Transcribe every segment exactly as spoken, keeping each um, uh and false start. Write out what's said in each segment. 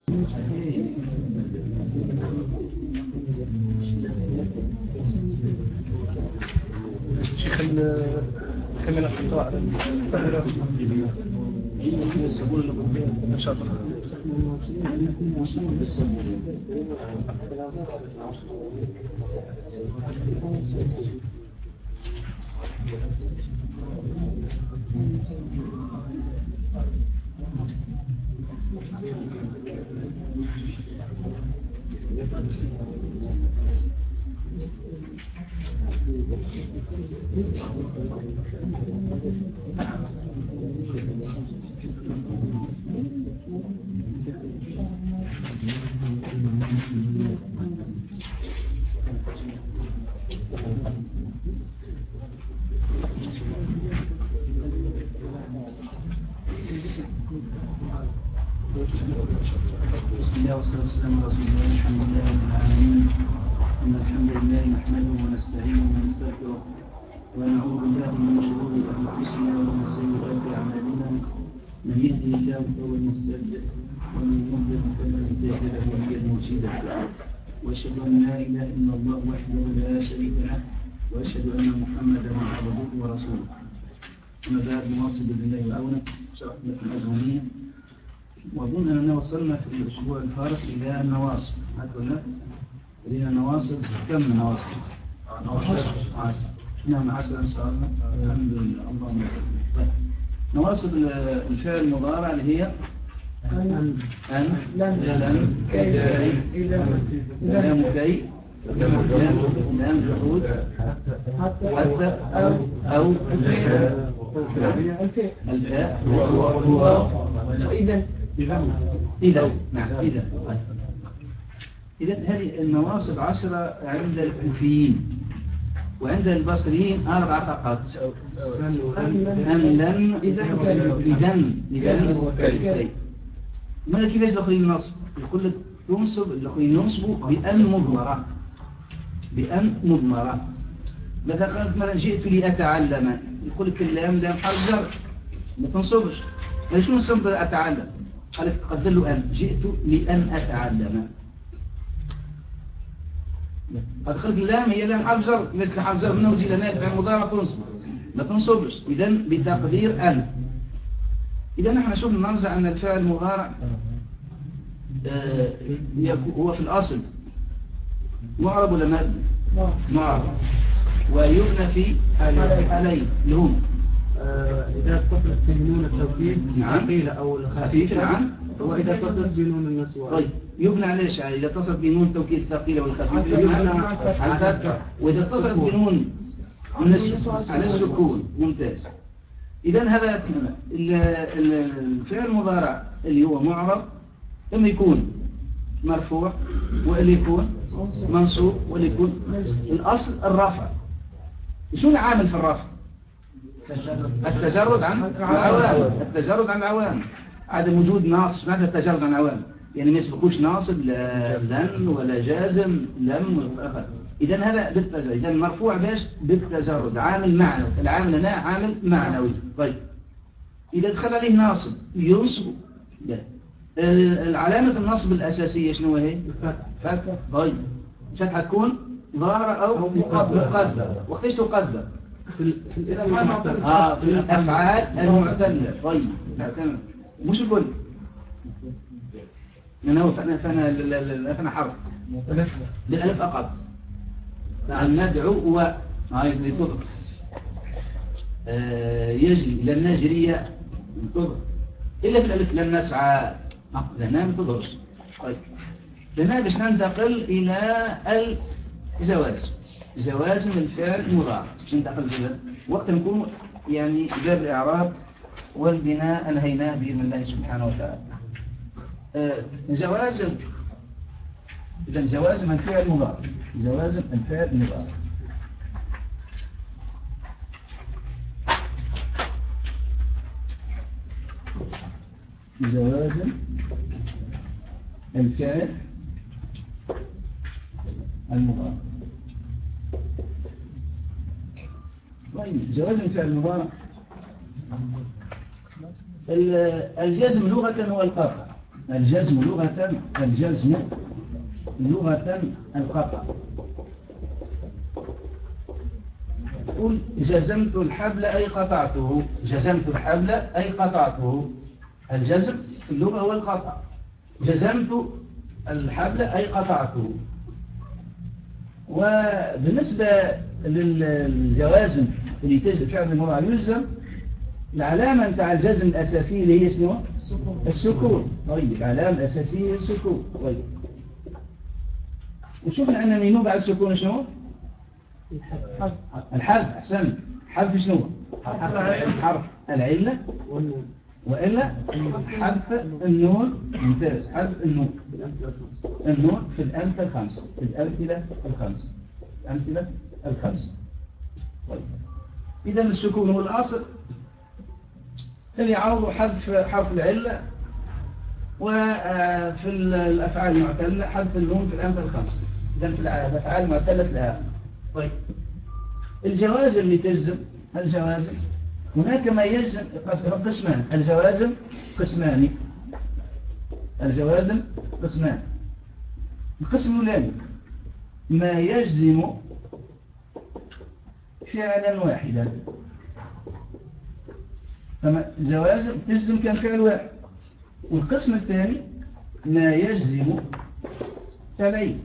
شيخ كمل القراءة سهلة يسبون لكم إن شاء الله. بسم الله والصلاة والسلام على رسول الله. الحمد لله رب العالمين. إن الحمد لله نحمده ونستعينه ونستغفره ونعوذ بالله من شرور أنفسنا ومن سيئات أعمالنا. من يهده الله فهو المهتد ومن يضلل فلن تجد له وليا مرشدا. وأشهد أن لا إله إلا الله وحده لا شريك له وأشهد أن محمدا عبده ورسوله. أما بعد نواصل بالله وعونه شرحنا في الأزمنية. وأظن أننا وصلنا في الأسبوع الفارق إلى النواصب. هكذا لنا نواصب كم نواصب؟ عشر. نعم عشر إن شاء الله. الحمد لله. اللهم صل. نواصب الفعل المضارع اللي هي أن أن لن كي لام كي لام جحود حتى أو الفاء إذا إذا نعم إذا إذا هذه النواصب عشرة عند الكوفيين، وعند البصريين أربعة فقط. أن لن إذن إذن كي. ما كيفاش الآخرين نصب؟ يقول لك تنصب الآخرين ينصبوا بأن مضمرة بأن مضمرة. مثلا قالت مثلا جئت لأتعلم، يقول لك اللام لام حرف جر ما تنصبش. شو نصب أتعلم؟ قال لك قدر له أن جئت لأن أتعلم. أدخلت اللام هي لام حرف جر، مثل حرف جر منه وجي لنا فعل مضارع تنصب ما تنصبش. إذا بتقدير أن. إذا نحن شوف نرجع أن الفعل المضارع آه هو في الأصل معرب ولا مبني؟ معرب. ويبنى في عليه لهم إذا اتصلت بنون التوكيد الثقيلة أو الخفيفة. نعم. وإذا اتصلت بنون النسوة. طيب يبنى على ايش؟ إذا اتصلت بنون التوكيد الثقيلة والخفيفة يبنى على الفتح. وإذا اتصلت بنون النسوة على السكون. ممتاز. إذا هذا الفعل المضارع اللي هو معرب لما يكون مرفوع واللي يكون منصوب واللي يكون الأصل الرفع. شو العامل في الرفع؟ التجرد عن العوامل. التجرد عن العوامل. عدم وجود ناصب. ماذا التجرد عن العوامل؟ يعني ما يسبقوش ناصب لا زن ولا جازم لم. إذا هذا بالتجرد. إذا مرفوع باش بالتجرد عامل معنوي. العامل هنا عامل معنوي. طيب إذا دخل عليه ناصب ينصب. العلامة النصب الأساسية شنو هي؟ فتح. طيب فتحة تكون ظاهرة أو مقدر. وقتاش تقدر؟ في الأفعال آه في الأفعال المعتلة. طيب مش الكل. أنا هو فأنا فأنا فأنا حرف بالألف فقط. نعم ندعو و هاي اللي تضرب يجري لن نجري تضرب إلا في الألف لن نسعى لأنها ما تضربش. طيب لأنها باش ننتقل إلى الجواز جوازم الفعل المضارع. ننتقل إلى وقت نكون يعني باب الإعراب والبناء أنهيناه بإذن الله سبحانه وتعالى. آه جوازم. إذن جوازم الفعل المضارع. جوازم الفعل المضارع. جوازم الفعل المضارع. طيب جوازم الفعل المضارع. الجازم لغة هو القطع الجزم لغة الجزم لغة القطع. قل جزمت الحبل أي قطعته. جزمت الحبل أي قطعته. الجزم في اللغة هو القطع. جزمت الحبل أي قطعته. وبالنسبة للجوازم اللي تجد فعل المضارع يلزم، العلامة بتاع الجزم الأساسية اللي هي شنو؟ السكون. طيب العلامة الأساسية السكون. طيب وشوف عندنا مينو بعد السكون شنو؟ الحرف. أحسن. حرف شنو؟ حرف العلة وإلا حرف النون. ممتاز. حرف النون. النون في الأمثلة الخمس. في الأمثلة الخمس. الأمثلة الخمس. طيب إذا السكون هو الأصل اللي يعوض حذف حرف العلة، وفي الأفعال المعتلة حذف النون في الأمثلة الخمس. إذا في الأفعال المعتلة في الآخر. طيب الجوازم اللي تجزم، الجوازم هناك ما يجزم قسمان. الجوازم قسمان. الجوازم قسمان. القسم الأولاني ما يجزم فعلا واحدا. فما الجوازم تجزم كان فعل واحد. والقسم الثاني ما يجزم فعلين.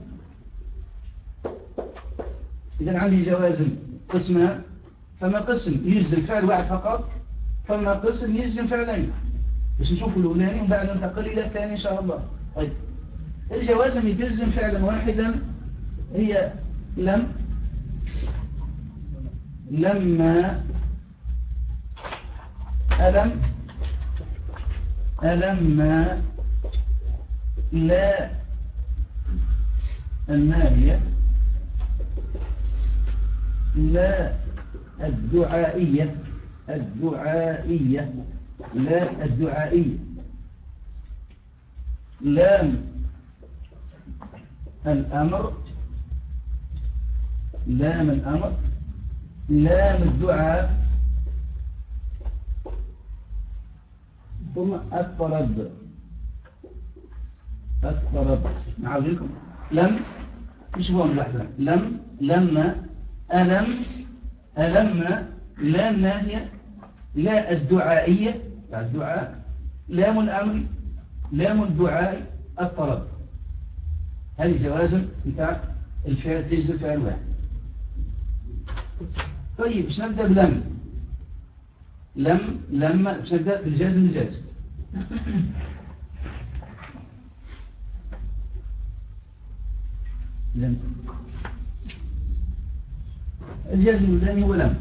إذا عندي جوازم قسمان، فما قسم يجزم فعل واحد فقط، فما قسم يجزم فعلين. باش نشوفوا الأولاني وبعد ننتقل إلى الثاني إن شاء الله. طيب الجوازم اللي تجزم فعلا واحدا هي لم، لما، ألم، ألما، لا الناهية، لا الدعائية، الدعائية، لا الدعائية، لام الأمر، لام الأمر، لام الدعاء، ثم الطلب. الطلب نعود لكم. لم مش هو لوحدها. لم، لما، ألم، ألم، لا الناهية، لا الدعائية، الدعاء، لام الأمر، لام الدعاء، الطلب. هذه جوازم بتاع الفعل تجزم فعل واحد. طيب باش نبدأ بلم. لم، لما، باش نبدأ بالجازم الجازم. لم. الجازم الثاني هو لم.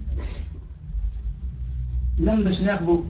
لم باش ناخذه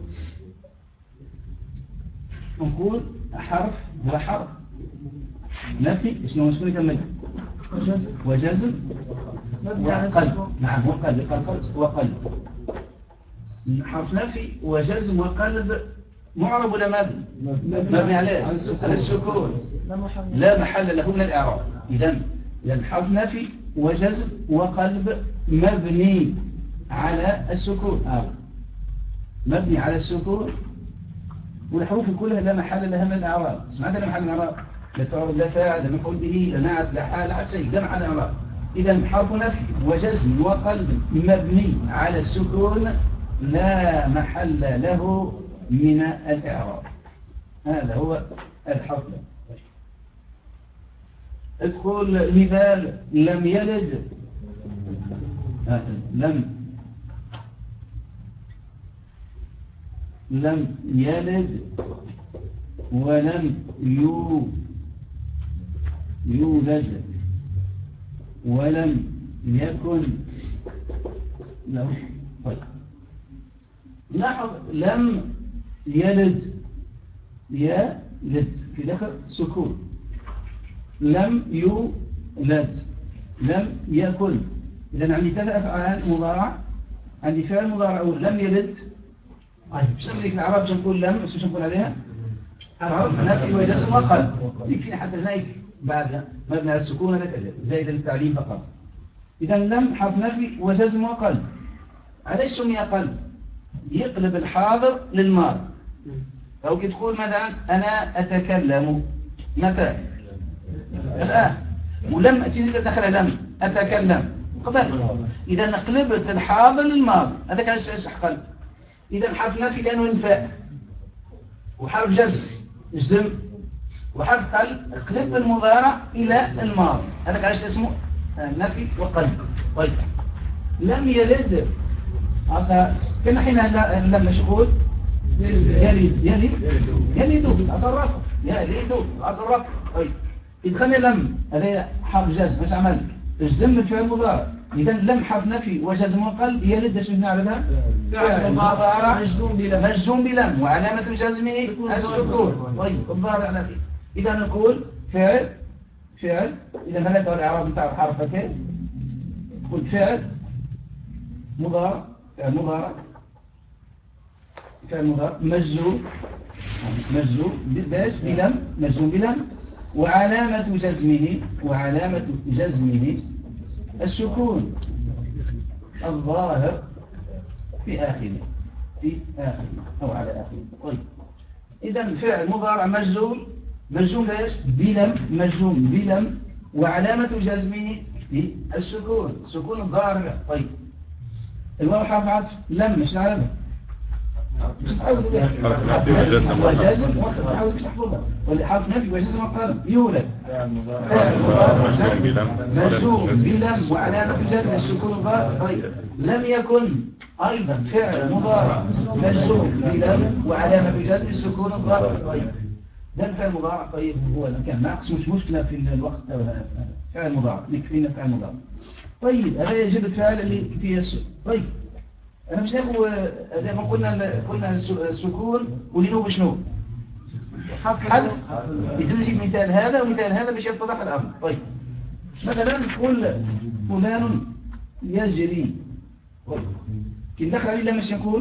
نقول حرف هو حرف نفي. شنو شنو يكمل؟ وجزم وقلب. نعم هو قلب. قلب وقلب. حرف نفي وجزم وقلب معرب ولا مبني؟ مبني على على السكون، لا محل له من الإعراب. إذن إذن حرف نفي وجزم وقلب مبني على السكون. آه. مبني على السكون، والحروف كلها لا محل لها من الإعراب. سمعت لا محل من الإعراب؟ لا تعرب لا فاعل لا مفعول به لا نعت لا حال لا عد شيء، لا محل الإعراب. إذن حرف نفي وجزم وقلب مبني على السكون لا محل له من الإعراب. هذا هو الحرف. ادخل مثال لم يلد. لم لم يلد ولم يو يولد ولم يكن له. طيب لاحظ لم يلد يلد في داخل سكون. لم يولد لم يكن. إذن عندي ثلاث أفعال مضارع. عندي فعل مضارع أول لم يلد. طيب بسميك العرب باش نقول لم بس باش نقول عليها حرف نفي وجزم وقلب. يكفي حتى هناك بعدها مبني على السكون هذا كذا زائد التعليم فقط. إذن لم حرف نفي وجزم وقلب. علاش سمي قلب؟ يقلب الحاضر للماضي. أو كي تقول مثلا أنا أتكلم متى الآن، ولم تزيد تدخل لم أتكلم قبل. إذا نقلبت الحاضر للماضي هذا كان يصح قلب. إذا حرف نفي لأنه انفاء، وحرف جزم جزم، وحرف قلب قلب المضارع إلى الماضي هذا كان اسمه نفي وقلب. طيب لم يلد أصلا كنا حين لم مشغول يلد يلد يلد أصرف يلد أصرف. طيب إدخلنا لم هذا حرف جزم مش عمل الجزم الفعل المضارع. إذا لم حرف نفي وجزم وقلب يلد ايش نعرفها؟ فعل مضارع مجزوم بلم مجزوم بلم وعلامة جزمه السكون. طيب الضارع نفي. إذا نقول فعل فعل إذا هذا الإعراب بتاع حرف كيف؟ نقول فعل مضارع فعل مضارع فعل مضارع مجزوم مجزوم بايش؟ بلم مجزوم بلم وعلامة جزمه وعلامة جزمه السكون الظاهر في آخره في آخره أو على آخره. طيب إذا فعل مضارع مجزوم مجزوم بايش؟ بلم مجزوم بلم وعلامة جزمه السكون سكون الظاهر. طيب الواو حرف عطف لم مش نعرفه مش نحاول وجزم وحاول مش تحفظها والحرف نفي وجزم وقلم يولد فعل مضارع مجزوم بلم وعلامة جزم السكون الظاهر. طيب لم يكن أيضا فعل مضارع مجزوم بلم وعلامة جزم السكون الظاهر. طيب ده الفعل المضارع. طيب هو كان ناقص مش مشكلة في الوقت فعل مضارع نكفينا فعل مضارع. طيب هذا يجب الفعل اللي فيه السكون. طيب أنا مش ناخد زي ما قلنا قلنا السكون ولينو بشنو حذف. إذا نجيب مثال هذا ومثال هذا باش يتضح الأمر. طيب مثلا نقول فلان يجري كي ندخل عليه لما نقول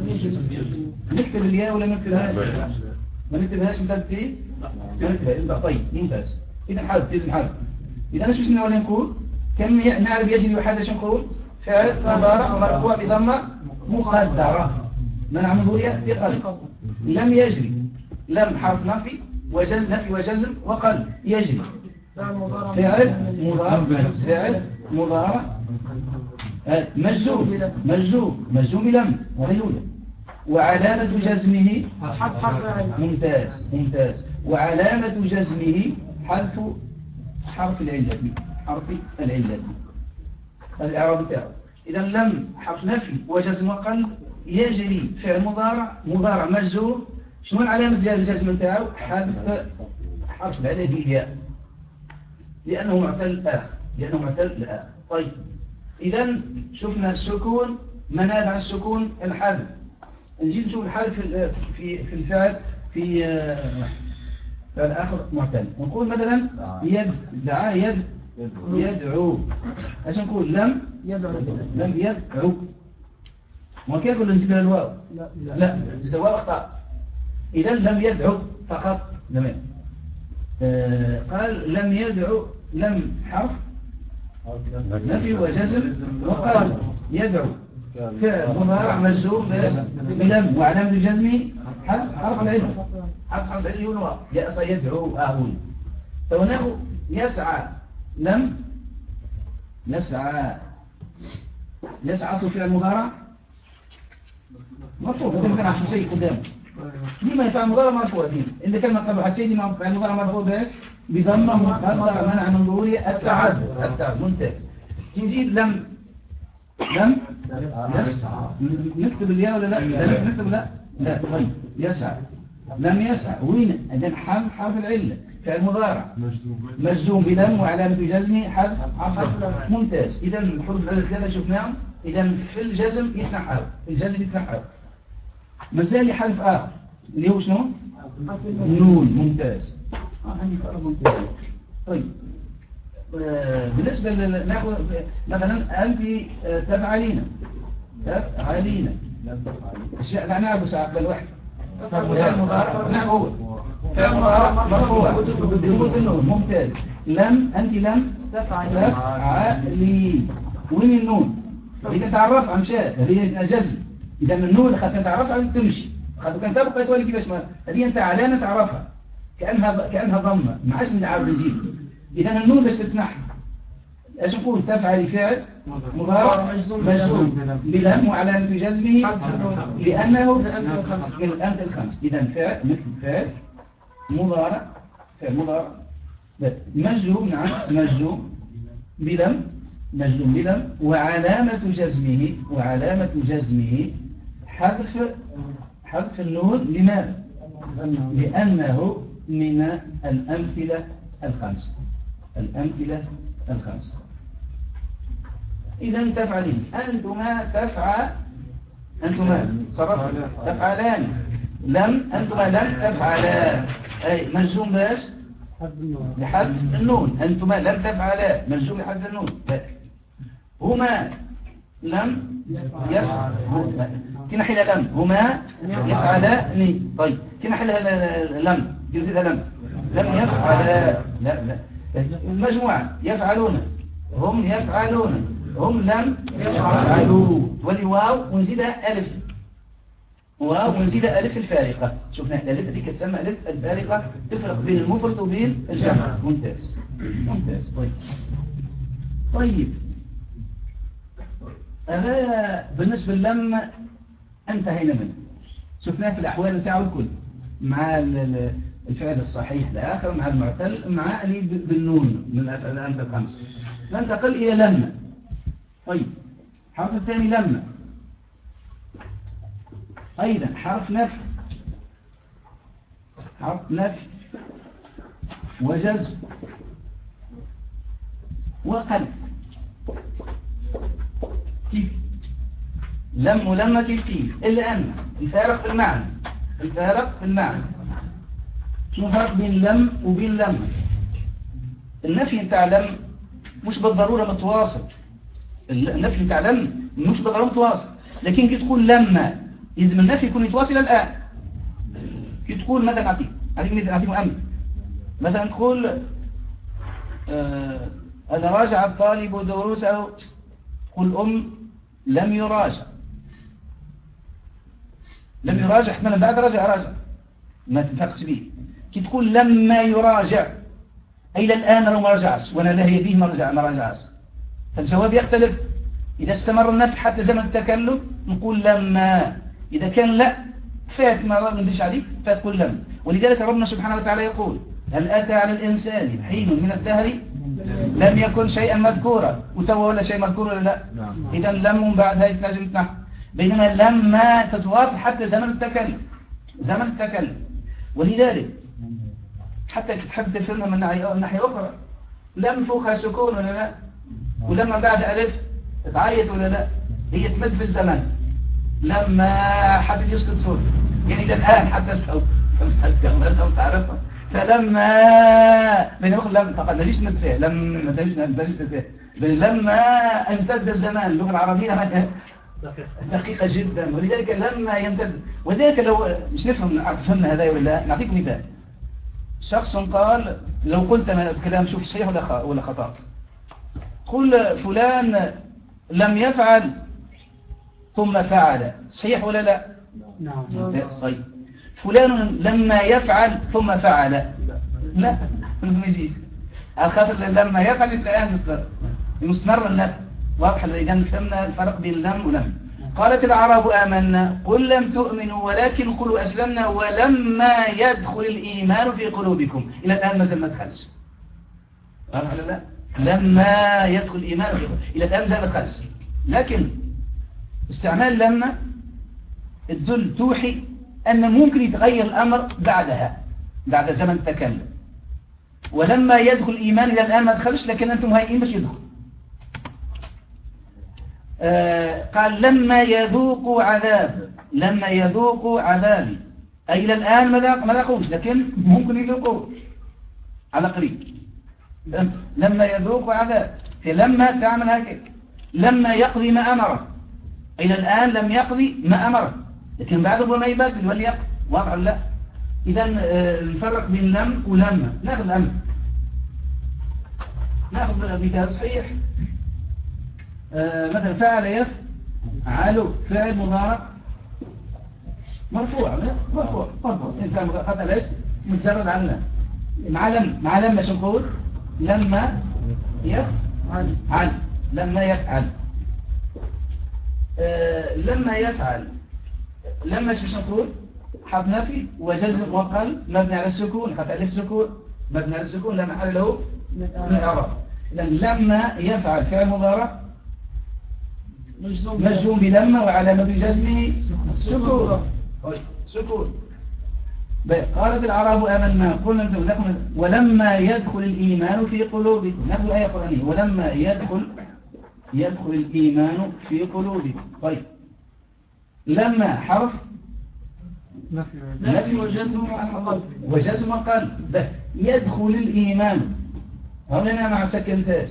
نكتب الياء ولا نكتبهاش؟ ما نكتبهاش نكتب ما نكتبها. طيب ممتاز. إذا حذف لازم حذف. إذا ايش باش نقول كم نعرف يجري وحده شو نقول فعل مضارع مرفوع بضمه مقدره منع من ظهورها بقلب. لم يجري لم حرف نفي وجزم نفي وجزم وقلب يجري فعل مضارع فعل مضارع مجزوم مجزوم مجزوم بلم ولا يوجد وعلامة جزمه ممتاز ممتاز وعلامة جزمه حذف حرف العلة حرف العلة الإعراب بتاعه. إذا لم حرف نفي وجزم وقلب يجري فعل مضارع مضارع مجزوم شنو علامة الجزم بتاعه؟ حذف حرف العلة الياء لأنه معتل آخر لأنه معتل آخر. طيب إذا شفنا السكون منال عن السكون الحذف. نجي نشوف الحذف في في الفعل في فعل آخر معتل. نقول مثلا يد دعا يد يدعو ايش نقول لم يدعو لم يدعو ما كيف نقول نزيد الواو لا لا نزيد الواو اخطا. اذا لم يدعو فقط تمام. آه قال لم يدعو لم حرف نفي وجزم وقال يدعو فعل مضارع مجزوم بلم وعلامة جزمه حرف العلم حرف حرف العلم يقول يدعو اهون. فهناك يسعى لم يسعى يسعى أصل فعل مضارع مرفوع فتمكن عشان شيء قدامه لما يفعل مضارع مرفوع دين إذا كان مطلب حد شيء دي فعل مضارع مرفوع باش بضمه مقدر منع من ظهوره التعدد التعدد ممتاز. نجيب لم لم يسعى نكتب الياء ولا لا لا نكتب لا لا. طيب يسعى لم يسعى وين إذن حرف حرف العلة فعل مضارع مجزوم بلم وعلامة جزمه حذف حرف ممتاز. إذا الحروف الثلاثة شفناهم. إذا في الجزم يتنحى في الجزم يتنحى مازال حرف آخر اللي هو شنو نون ممتاز. آه هني فرق ممتاز. طيب آه بالنسبة ناخذ مثلا أنت تفعلين تفعلين أشياء لا نعرف ساعة الواحد فعل مضارع نعم هو فعل مضارع مرفوع بثبوت النون ممتاز. لم أنت لم تفعلي وين النون إذا تعرف عن شاء هي جزم. إذا من النون خدت تعرف عن تمشي خاطر كان تبقى تولي كيفاش ما هذه أنت علامة تعرفها كأنها كأنها ضمة ما عادش نتعرف نزيد. إذا النون باش تتنحى ايش نقول؟ تفعل فعل مضارع مجزوم بلم وعلامة جزمه لأنه من الأمثلة الخمس. إذا فعل مثل فعل مضارع فعل مضارع مجزوم نعم مجزوم بلم مجزوم بلم وعلامة جزمه وعلامة جزمه حذف حذف النون. لماذا؟ لأنه من الأمثلة الخمس الأمثلة الخمس. إذا تفعلين أنتما تفعل أنتما صرف تفعلان لم أنتما لم تفعلا أي مجزوم باش لحذف النون. أنتما لم تفعلا مجزوم لحذف النون. هما لم يفعل كنا حل لم هما يفعلان. طيب كنا حل لم جزء لم لم يفعلا لا لا المجموعة يفعلون هم يفعلون هم لم يفعلوا والواو ونزيدها ألف واو ونزيدها ألف الفارقة. شفنا الألف دي كتسمى ألف الفارقة تفرق بين المفرد وبين الجمع. ممتاز ممتاز. طيب طيب هذا بالنسبة لم انتهينا منه. شفناه في الأحوال بتاعه الكل مع الفعل الصحيح الآخر مع المعتل مع اللي بالنون من الأمثلة الخمس. ننتقل إلى لما. طيب حرف الثاني لما أيضا حرف نفي حرف نفي وجزم وقلب. كيف لم ولما كيف كيف إلا أن الفارق في المعنى الفارق في المعنى. شنو الفرق بين لم وبين لما؟ النفي بتاع لم مش بالضرورة متواصل. النفي بتاع لم مش بالضرورة متواصل لكن كي تقول لما يلزم النفي يكون يتواصل الآن. كي تقول مثلا نعطيك نعطيك نعطيك أمر مثلا تقول آه أنا راجع الطالب دروسه قل أم لم يراجع لم يراجع احتمال بعد راجع راجع ما تنفقش به. كي تقول لما يراجع أي الآن لو ما رجعش وأنا لا هي به ما رجع ما رجعش فالجواب يختلف. إذا استمر النفي حتى زمن التكلم نقول لما. إذا كان لا فات ما ندريش عليه فتقول لما. ولذلك ربنا سبحانه وتعالى يقول هل أتى على الإنسان حين من الدهر لم يكن شيئا مذكورا وتوى ولا شيء مذكور ولا لا. إذا لم بعد هاي لازم تنحو. بينما لما تتواصل حتى زمن التكلم زمن التكلم. ولذلك حتى تحب تفهمها من ناحية أخرى لم فوقها سكون ولا لا ولما بعد ألف تعيط ولا لا هي تمد في الزمن. لما حد يسكت صوت يعني إلى الآن حتى لو تعرفها فلما بينما لم فقط نجيش تمد فيها لما نجيش نجيش فيها لما امتد الزمان. اللغة العربية دقيقة جدا ولذلك لما يمتد. ولذلك لو مش نفهم فهمنا هذا ولا لا نعطيكم مثال. شخص قال لو قلت أنا الكلام شوف صحيح ولا ولا خطأ. قل فلان لم يفعل ثم فعل صحيح ولا لا؟ نعم. طيب فلان لما يفعل ثم فعل لا ما يجيش. الخاطر لما يفعل الآن مستمر مستمر النفي واضح. إذا فهمنا الفرق بين لم ولم. قالت الأعراب آمنا قل لم تؤمنوا ولكن قلوا أسلمنا ولما يدخل الإيمان في قلوبكم. إلى الآن ما زال ما دخلش. واضح ولا لا؟ لما يدخل الإيمان في قلوبكم إلى الآن ما زال ما دخلش. لكن استعمال لما الدل توحي أن ممكن يتغير الأمر بعدها بعد زمن التكلم. ولما يدخل الإيمان إلى الآن ما دخلش لكن أنتم هايئين باش يدخل. آه قال لما يذوقوا عذاب لما يذوقوا عذابي أي إلى الآن ما ذاقوش لكن ممكن يذوقوا على قريب. لما يذوقوا عذاب في لما تعمل هكذا. لما يقضي ما أمره إلى الآن لم يقضي ما أمره لكن بعد ما يبدل وليقضي. واضح ولا لا؟ إذا الفرق بين لم ولما. ناخذ الأمر ناخذ مثال صحيح. آه مثلا فعل يفعل فعل مضارع مرفوع مرفوع مرفوع إن كان خطأ ليش متجرد عنه مع لم مع لما شو نقول لما يفعل عن لما يفعل آه لما يفعل لما شو نقول حرف نفي وجزم وقل مبني على السكون حتى ألف سكون مبني على السكون لا محل له من الإعراب. إذن لما يفعل فعل مضارع مجزوم بلما وعلامة جزمه السكون سكون. قالت الأعراب آمنا قلنا لكم ولما يدخل الإيمان في قلوبكم نحن آية قرآنية ولما يدخل يدخل الإيمان في قلوبكم. طيب لما حرف نفي وجزم وجزم قلب يدخل الإيمان هنا مع سكنتاج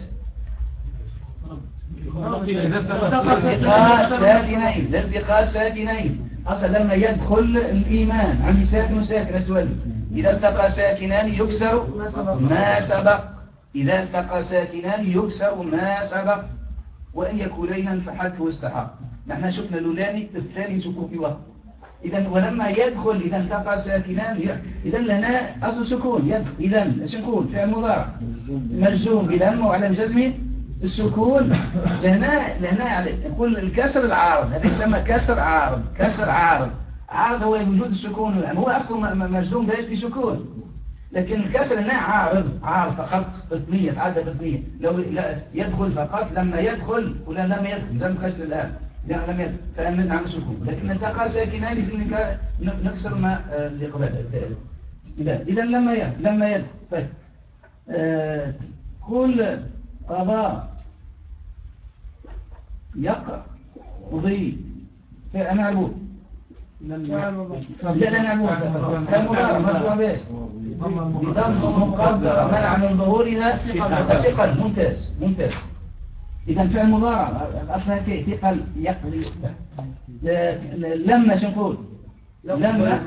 التقاء ساكنين الالتقاء ساكنين أصلا لما يدخل الإيمان عندي ساكن وساكن أسود إذا التقى ساكنان يكسر ما سبق إذا التقى ساكنان يكسر ما سبق وإن يكونين فحذف استحق. نحن شفنا الأولاني الثاني سكون في وقت إذا ولما يدخل إذا التقى ساكنان إذا لنا أصل سكون يدخل إذا سكون فعل مضارع مجزوم بلما وعلى جزمه السكون لهنا لهنا نقول الكسر العارض هذا يسمى كسر عارض كسر عارض عارض هو وجود السكون هو أصله مجزوم بايش بسكون لكن الكسر هنا عارض عارض فقط تثنية عادة تثنية لو لا يدخل فقط لما يدخل ولا لما يدخل زي ما خشن الآن يعني لم يدخل فأمن عن سكون لكن التقى ساكنان لازم نكسر ما لقبل إذا لما يدخل لما يدخل طيب آه كل قضاء يقع قضي فأنا أعلم لا لا نعلم كالمضارع مرفوع به بضم مقدر منع من ظهورها ثقل ممتاز ممتاز. إذا فعل مضارع أصلا ثقل يقضي لما شو نقول لما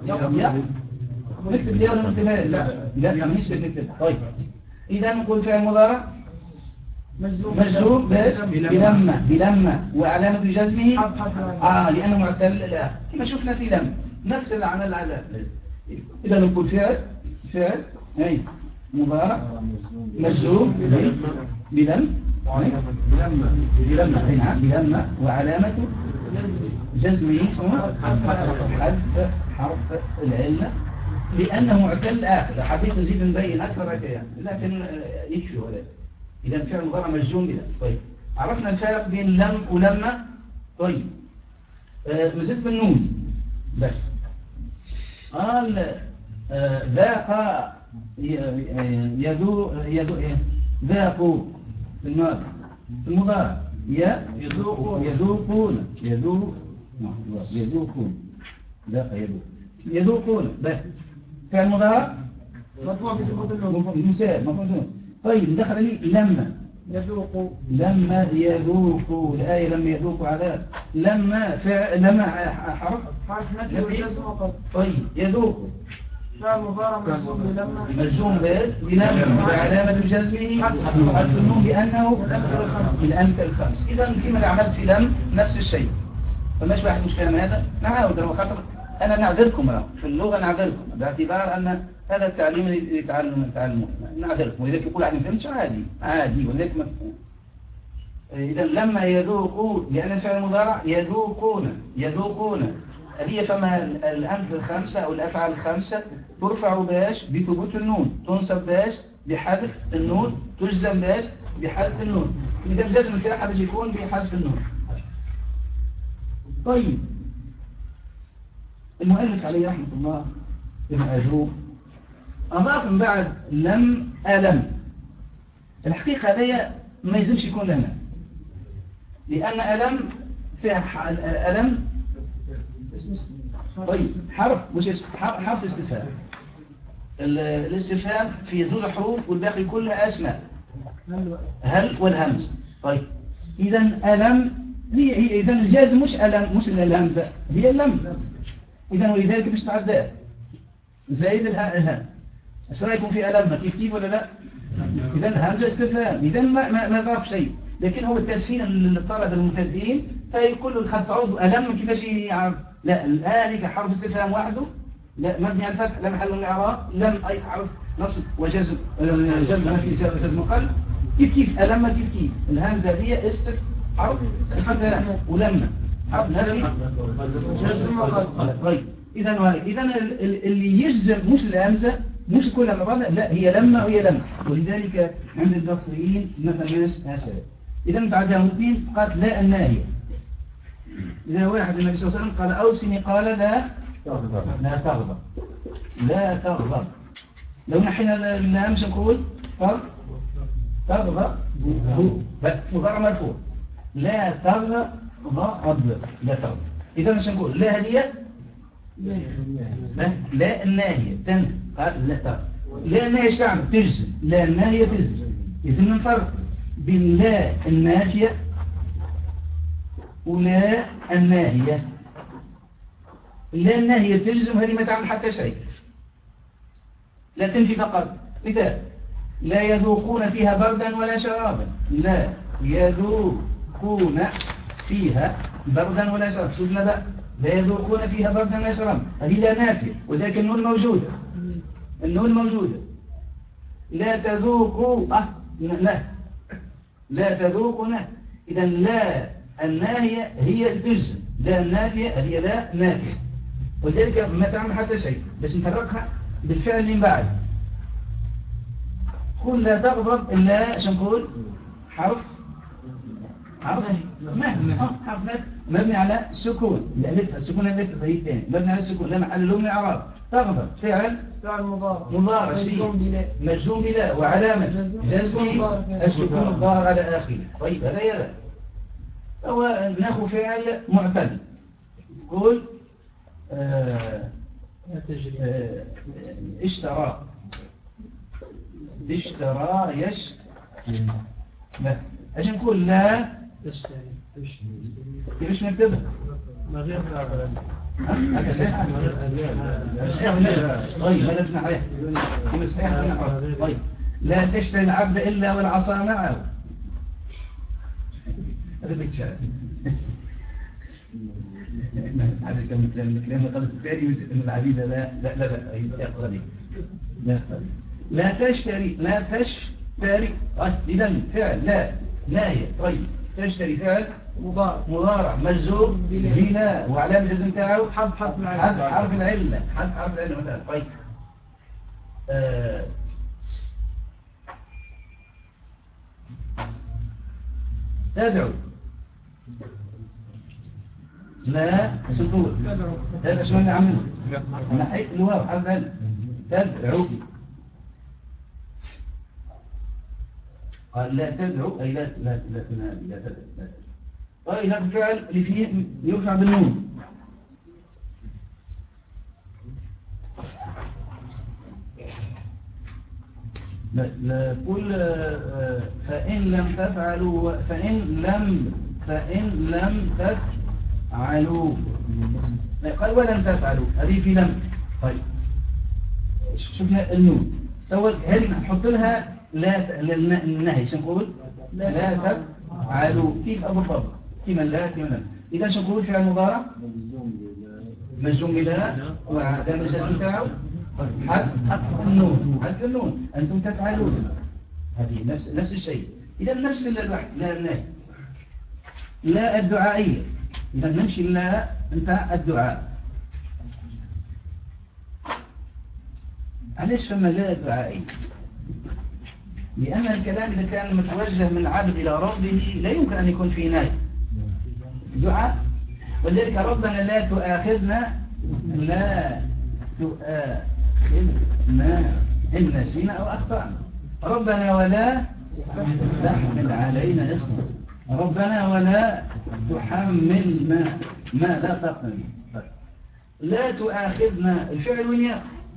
نكتب ليه ولا نكتب لا لا مش نكتب. طيب إذا نقول فعل مضارع مجزوم بس بلما بلما وعلامة جزمه آه لأنه معتل لا كما شفنا في لما نفس العمل على إذا نقول فعل فعل أي مضارع مجزوم بلما بلما بلما بلما وعلامة جزمه حذف حرف العلة لأنه معتل آخر حبيت نزيد نبين أكثر يعني لكن يكفي ولا إذا فعل مضارع مجزوم بلا. طيب عرفنا الفرق بين لم ولما. طيب آه مزيد بالنون بس قال آه ذاق يدو يدو ذاقوا في الماضي في المضارع يذوقون يذوقون يذوق يذوقون ذاق يذوق يذوقون بس فعل مضارع مرفوع بسكون النون مثال مرفوع. طيب دخل لي لما يذوقوا لما يذوقوا الآية لما يذوقوا عذاب لما فعل لما حرف حرف نفي وجزم وقل. طيب يذوقوا فعل مضارع مجزوم بلما مجزوم بلما وعلامة جزمه حرف النون لأنه الأمثل الخمس. إذا كما عملت في لم نفس الشيء فماش واحد مش فاهم هذا نعاود لو خاطر أنا نعذركم في اللغة نعذركم باعتبار أن هذا التعليم اللي يتعلم تعلمه نعذركم ولذلك يقول عن فهمتش عادي عادي ولذلك ما إذا لما يذوقوا لأن الفعل المضارع يذوقون يذوقون هذه فما الأنف الخمسة أو الأفعال الخمسة ترفع باش بثبوت النون تنصب باش بحذف النون تجزم باش بحذف النون إذا جزم كده حاجة يكون بحذف النون. طيب المؤلف عليه رحمة الله ابن أجروب أضاف من بعد لم ألم. الحقيقة هذا ما يلزمش يكون لنا لأن ألم فيها ألم طيب حرف مش حرف استفهام الاستفهام في ذو حروف والباقي كلها أسماء هل والهمز. طيب إذا ألم هي إذا الجازم مش ألم مش الهمزة هي اللم إذا ولذلك مش تعدى زائد الهاء أسرائكم في ألم كيف كيف ولا لا. إذا همزة استفهام إذا ما ما ما ضاف شيء لكن هو التسهيل للطلبة المبتدئين فهي كل الخط تعود ألم كيفاش لا الآن كحرف استفهام وحده لا مبني على الفتح لا محل من الإعراب لم أي حرف نصب وجزم جزم ما في جزم قلب كيف كيف ألم كيف كيف الهمزة هي استف حرف استفهام ولما حرف نفي جزم وقلب. طيب إذا إذا اللي يجزم مش الهمزة مش كل مرة لا هي لما وهي لما ولذلك عند البصريين ما فهمناش هذا. إذا بعدها اثنين قال لا الناهية. إذا واحد النبي صلى الله عليه وسلم قال أوصني قال لا تغضب لا تغضب لا تغضب. لو نحينا اللام شو نقول تغضب مضارع مرفوع لا تغضب لا تغضب. إذا مش نقول لا هدية لا لا الناهية تن قال لا تغضب لا الناهية ايش تعمل تجزم لا الناهية تجزم. يجب نفرق بين لا النافية ولا الناهية. لا الناهية تجزم هذه ما تعمل حتى شيء لا تنفي فقط. مثال لا يذوقون فيها بردا ولا شرابا لا يذوقون فيها بردا ولا شرابا. شوفنا بقى لا يذوقون فيها بردا ولا شرابا هذه لا نافية وذلك النون موجودة النون موجودة. لا تذوقوا أه لا لا تذوقون. إذا لا الناهية هي الجزم لا النافية هي لا نافية ولذلك ما تعمل حتى شيء. بس نفرقها بالفعل من بعد. قل لا تغضب إلا شو نقول حرف حرف ما حرف مبني على السكون الألف السكون الألف هي الثاني مبني على السكون لا محل له من الإعراب. تغضب فعل فعل مضارع مضارع مجزوم بلا وعلامة جزمه السكون الظاهر على آخره. طيب هذا يلا هو ناخذ فعل معتل. قول آه آه اشترى اشترى يش لا ايش نقول لا تشتري كيفاش نكتبها ما غير الأعراب هكا صحيح صحيح ولا طيب ما لازم عليه كما صحيح ولا طيب لا تشتري العبد إلا والعصا معه. هذا بيت شعر هذا كم كلام الكلام اللي قالت التالي من العبيد لا لا لا لا هي لا لا تشتري لا تشتري إذا فعل لا لا هي طيب تشتري فعل مضارع مضارع مجزوم بلا وعلامة الجزم بتاعه حرف حرف العلة حرف حرف العلة حرف حرف العلة مثلا. طيب آه. تدعو لا سكون تدعو شو اللي عمله نحيت الواو حرف العلة تدعو قال لا تدعو أي لا لا لا لا لا تدعو. طيب هذا الفعل اللي فيه يرفع بالنون لا لا قل فإن لم تفعلوا فإن لم فإن لم تفعلوا قال ولم تفعلوا هذه في لم. طيب شفنا النون أول هل نحط لها لا النهي شو نقول لا تفعلوا كيف أبو الضبط كيف لا كيف لم. إذا شو نقول فعل مضارع مجزوم بلا وعدم الجزم بتاعه حذف النون حذف النون أنتم تفعلون هذه نفس نفس الشيء. إذا نفس البحث لا النهي لا الدعائية. إذا نمشي لا أنت الدعاء علاش فما لا الدعائية؟ لأن الكلام إذا كان متوجه من العبد إلى ربه لا يمكن أن يكون فيه نهي دعاء. ولذلك ربنا لا تؤاخذنا لا تؤاخذنا إن نسينا أو أخطأنا. ربنا ولا تحمل علينا إصرا ربنا ولا تحملنا ما لا طاقة لنا. لا تؤاخذنا الفعل وين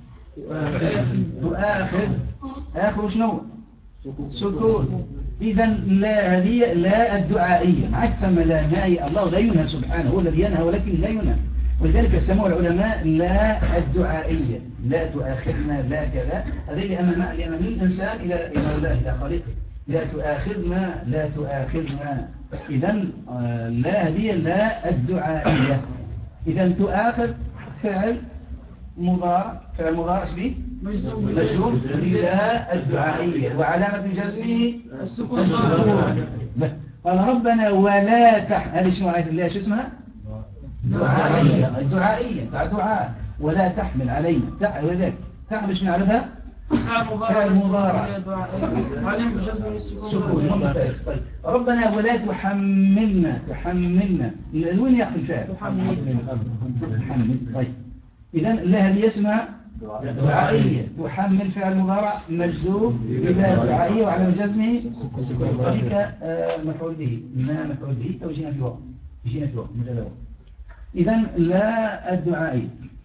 تؤاخذ آخر شنو سكون. إذا لا هذه لا الدعائية عكس ما لا نهي. الله لا ينهى سبحانه هو الذي ينهى ولكن لا ينهى. ولذلك سموه العلماء لا الدعائية لا تؤاخذنا لا كذا. هذه لأن لأن الإنسان إلى إلى الله إلى خالقه لا تؤاخذنا لا تؤاخذنا. إذا لا هذه لا الدعائية. إذا تؤاخذ فعل مضارع، فعل مضارع به مجزوم بلا الدعائية وعلامة جزمه السكون. قال ربنا ولا تحمل، هذه شنو آية الله شو اسمها؟ دعائية. الدعائية دعاء ولا تحمل علينا دع وذاك تحمل شنو نعرفها؟ فعل مضارع علم جزم السكون. ممتاز. طيب ربنا ولا تحملنا تحملنا وين ياخذ الفعل؟ تحمل. طيب إذا الله هذه اسمها دعائية، تحمل فعل مضارع مجزوم بلا دعائية وعلى جزمه ذلك مفعول به، ما مفعول به أو جينا في وقت جينا في وقت مجرد. إذا لا الدعائية.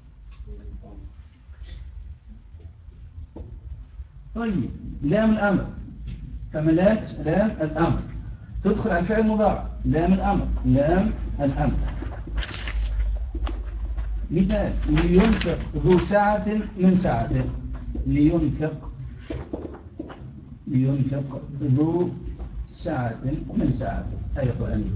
طيب لام الأمر، فما لام لام الأمر تدخل على الفعل المضارع، لام الأمر لام الأمر. مثال لينفق ذو ساعة من ساعته، لينفق لينفق ذو ساعة من ساعته أي قرآن.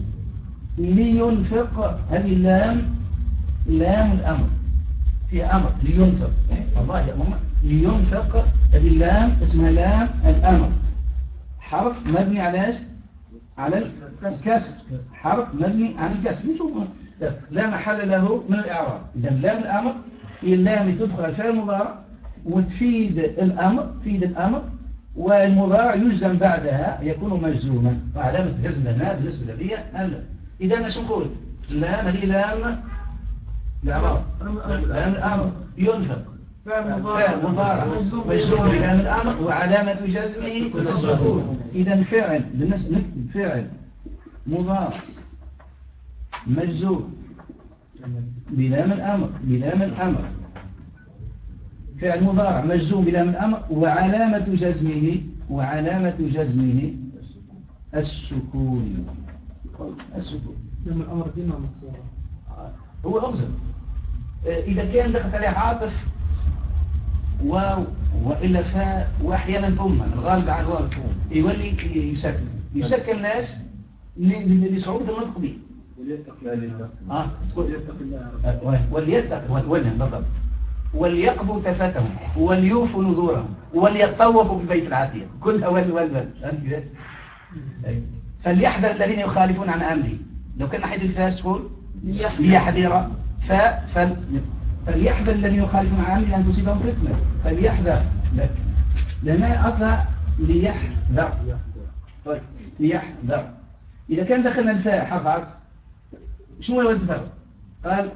لينفق هذه اللام لام الأمر في أمر لينفق الله يأمر لينفق، هذه اللام اسمها لام الأمر، حرف مبني على ايش؟ على الكسر، حرف مبني على الكسر لا محل له من الإعراب. إذا لام الأمر هي اللام تدخل على الفعل المضارع وتفيد الأمر، تفيد الأمر، والمضارع يجزم بعدها يكون مجزوما، وعلامة جزم هنا بالنسبة لي ألا. إذا ايش نقول؟ لام هي لام الإعراب، لام الأمر ينفق فعل مضارع مجزوم بلام الأمر وعلامة جزمه السكون. إذا فعل بالنسبة فعل مضارع مجزوم بلام الأمر بلام الأمر فعل مضارع مجزوم بلام الأمر وعلامة جزمه وعلامة جزمه السكون. السكون لام الأمر ديما مقصود هو أغزل. إذا كان دخلت عليه عاطف واو وإلا فاء وأحيانا ثم الغالب على الواو يولي يسكن يسكن الناس لصعوبة النطق به. اه وليتق بالضبط وليقضوا تفتهم وليوفوا نذورهم وليطوفوا بالبيت العتيق كلها ول ول فليحذر الذين يخالفون عن امره. لو كان حيث الفاس تقول ليحذر ف فل فليحذر الذين يخالفون عن امره ان تصيبهم فتنه. فليحذر لان اصلها ليحذر. طيب ليحذر. اذا كان دخلنا الفاء حرف عطف شنو الوزن الفرق؟ قال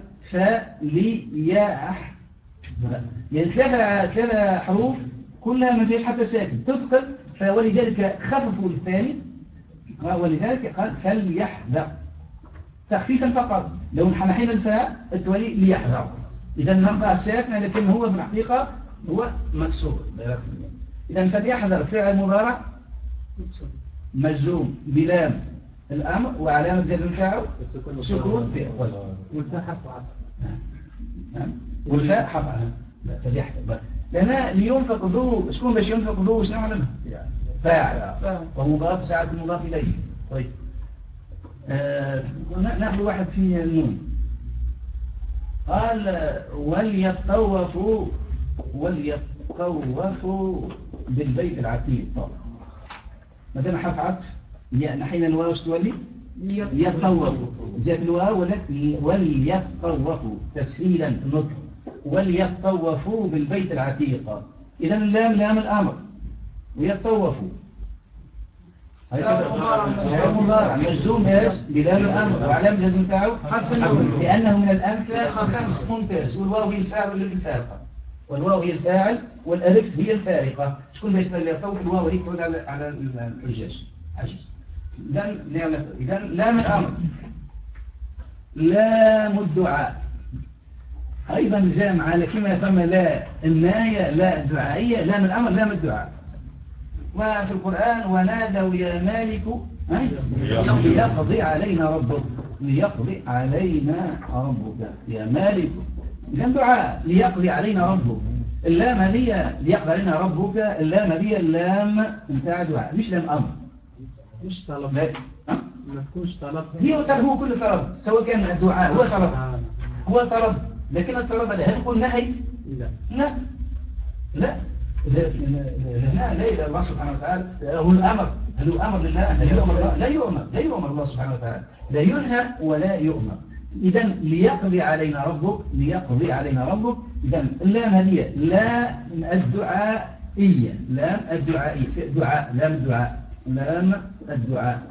فليح يعني ثلاثة ثلاثة حروف كلها ما فيش حتى ساكن تثقل، فولذلك خففوا الثاني ولذلك قال فليحذر تخفيفا فقط. لو انحنحينا الفاء التولي ليحذر، إذا نرفع الساكن لكن هو في الحقيقة هو مكسور. إذا فليحذر فعل مضارع مجزوم بلام الأمر وعلامة جزم بتاعه سكون والفاء حرف عطف والفاء حرف عطف فليحذر. لأن لينفق ذو شكون باش ينفق ذو شنو علمها؟ فاعل ومضاف ساعة المضاف إليه. طيب آه ناخذ واحد في النون قال وليطوفوا وليطوفوا بالبيت العتيق. طبعا ما دام حرف عطف نحينا الواو تولي يطوفوا جاء في الواو وليطوفوا تسهيلا النطق وليطوفوا بالبيت العتيق. إذا اللام لام الأمر ويطوفوا هذا مضارع مجزوم ايش بلام الأمر وعلامة جزم بتاعه لأنه من الأمثلة خمس ممتاز. والواو هي الفاعل والالف الفارقة والواو هي الفاعل والالف هي الفارقة. شكون باش يطوف الواو هي تعود على على الرجاج عجيز. إذا لام الأمر لام الدعاء أيضا جامع على كما ثم لا الناية لا الدعائية لام الأمر لام الدعاء. وفي القرآن ونادوا يا مالك ليقضي علينا ربك ليقضي علينا ربك يا مالك. إذا دعاء ليقضي علينا ربك. اللام هذه ليقضي علينا ربك اللام هذه اللام بتاع دعاء مش لام أمر مش طلب لا ما تكونش طلب هي هو كل طلب سواء كان الدعاء هو طلب هو طلب، لكن الطلب هل نقول نهي؟ لا لا لا لا لا إلى الله سبحانه وتعالى هو الأمر. هل هو أمر لله؟ هل يؤمر الله؟ لا يؤمر لا يؤمر الله سبحانه وتعالى، لا ينهى ولا يؤمر. إذا ليقضي علينا ربك، ليقضي علينا ربك. إذا اللام هذه لا الدعائية، لام الدعائية، دعاء، لام الدعاء، لام الدعاء.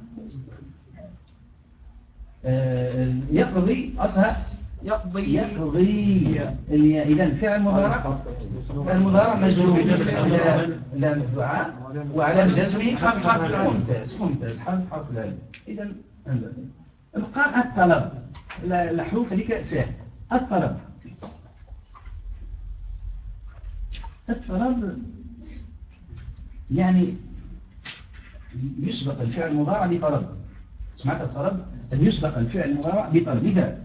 آه يقضي أصلها يقضي يقضي. إذا فعل مضارع، فعل مضارع مجزوم لام الدعاء وعلى جزمه حرف حرف العلم. ممتاز ممتاز حرف حرف العلم. إذا القاء الطلب، الحروف هذيك سهل. الطلب الطلب يعني يسبق الفعل المضارع بطلب. سمعت الطلب أن يسبق الفعل المضارع بطلب. مثال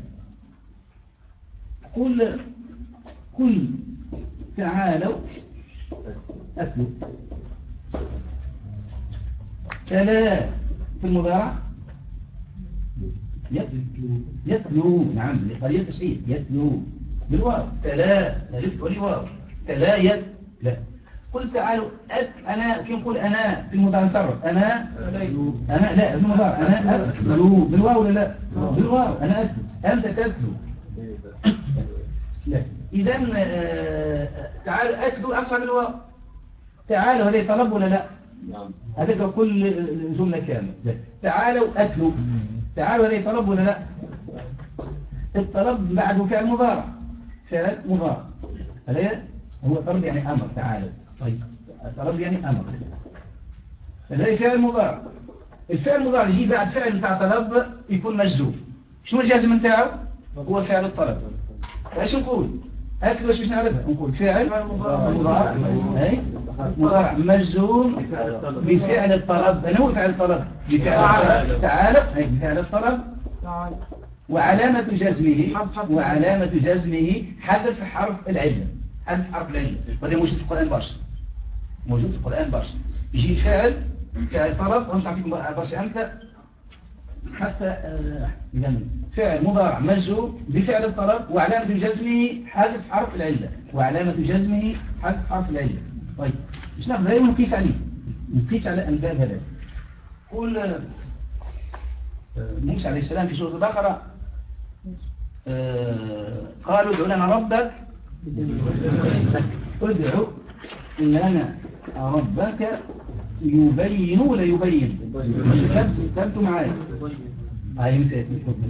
قل قل تعالوا أتلوا. تلا في المضارع يتلو يتلو نعم لقرية تسعيد يتلو بالواو. تلا الف والواو. تلا يد لا. قل تعالوا أت أنا كيف نقول أنا في المضارع صرف أنا أنا لا في المضارع أنا أتلو بالواو ولا لا بالواو. أنا أتلو أنت تتلو لا. إذا تعال أتلو أصعب الواو. تعالوا هذا طلب ولا لا؟ هذا كل الجملة كاملة. تعالوا أتلو. تعالوا هذا طلب ولا لا؟ الطلب بعده فعل مضارع، فعل مضارع هذا هو طلب يعني أمر. تعالوا طيب الطلب يعني أمر، هذا فعل مضارع. الفعل المضارع يجي بعد فعل بتاع طلب يكون مجزوم. شنو الجازم نتاعو؟ هو فعل الطلب. ايش نقول؟ هات باش باش نعرفها. نقول فعل مضارع اي مضارع مجزوم بفعل الطلب. انا هو فعل الطلب بفعل تعالى اي بفعل الطلب. وعلامة جزمه وعلامة جزمه حذف حرف العلة. حذف حرف العلة وهذا موجود في القرآن برشا، موجود في القرآن برشا. يجي الفعل فعل طلب ومش عارفين برشا امتى حتى يعني فعل مضارع مجزوم بفعل الطلب وعلامة جزمه حذف حرف العلة. وعلامة جزمه حذف حرف العلة. طيب مش ناخذ هذا ونقيس عليه، نقيس على أمثال هذا. قول موسى عليه السلام في سورة البقرة قالوا ادعوا لنا ربك ادعوا لنا ربك يبين ولا يبين؟ كتبتوا معايا هاي مسألة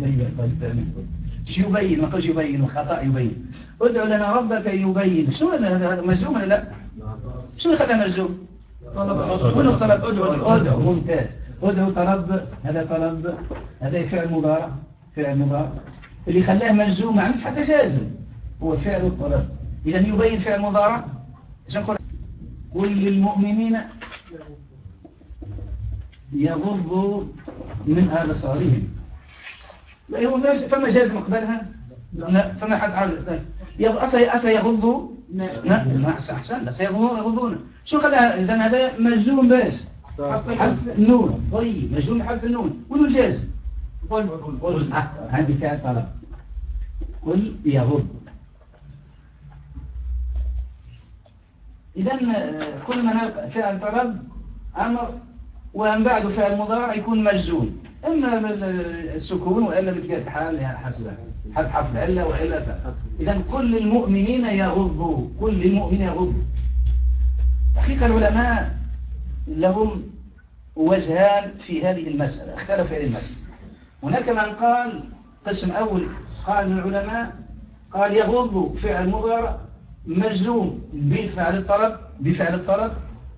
شو يبين؟ ما قلش يبين وخطأ يبين. ادعوا لنا ربك يبين. شو هذا مجزوم ولا لا؟ شو خلاه مجزوم؟ قولوا طلب ادعوا. ممتاز. ادعوا طلب، هذا طلب، هذا فعل مضارع، فعل مضارع. اللي خلاه مجزوم ما عملش حتى جازم هو فعل الطلب. إذا يبين فعل مضارع. ايش نقول؟ قل للمؤمنين يغضوا من أبصارهم. لا هو فما جازم قبلها؟ لا. فما حد عارف أصلا يغضوا؟ لا ما أحسن. لا سيغضون يغضون. شو خلاها؟ إذا هذا مجزوم باش حذف النون. طيب مجزوم حذف النون. قولوا الجازم. قل قل عندي فعل طلب. قل يغض. إذا كل ما نلقى فعل طلب أمر ومن بعده فعل مضارع يكون مجزوم إما بالسكون وإلا بتجاه حال حسبه حد حرف العلة وإلا فعل. إذا كل المؤمنين يغضوا. كل المؤمنين يغضوا. حقيقة العلماء لهم وجهان في هذه المسألة، اختلف في هذه المسألة. هناك من قال قسم أول قال من العلماء قال يغض فعل مضارع مجزوم بفعل الطلب بفعل الطلب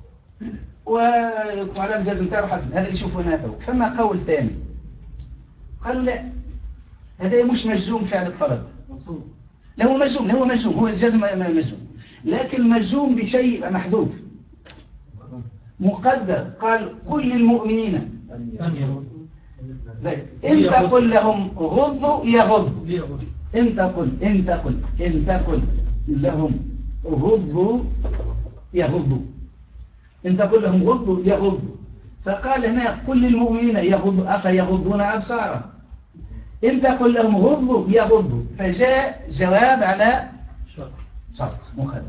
وعلى الجزم تاعه حد. هذا اللي يشوفه نافع. فما قول ثاني قالوا لا هذا مش مجزوم فعل الطلب. لا هو مجزوم لا هو مجزوم هو الجزم مجزوم لكن مجزوم بشيء محذوف مقدر. قال كل المؤمنين انت قل لهم غضوا يغضوا. انت قل انت قل انت قل لهم غضوا يغضوا. انت قل لهم غضوا يغضوا. فقال هنا كل المؤمنين يغضوا أفيغضون أبصارهم. إن تقول لهم غضوا يغضوا، فجاء جواب على شرط مقدم.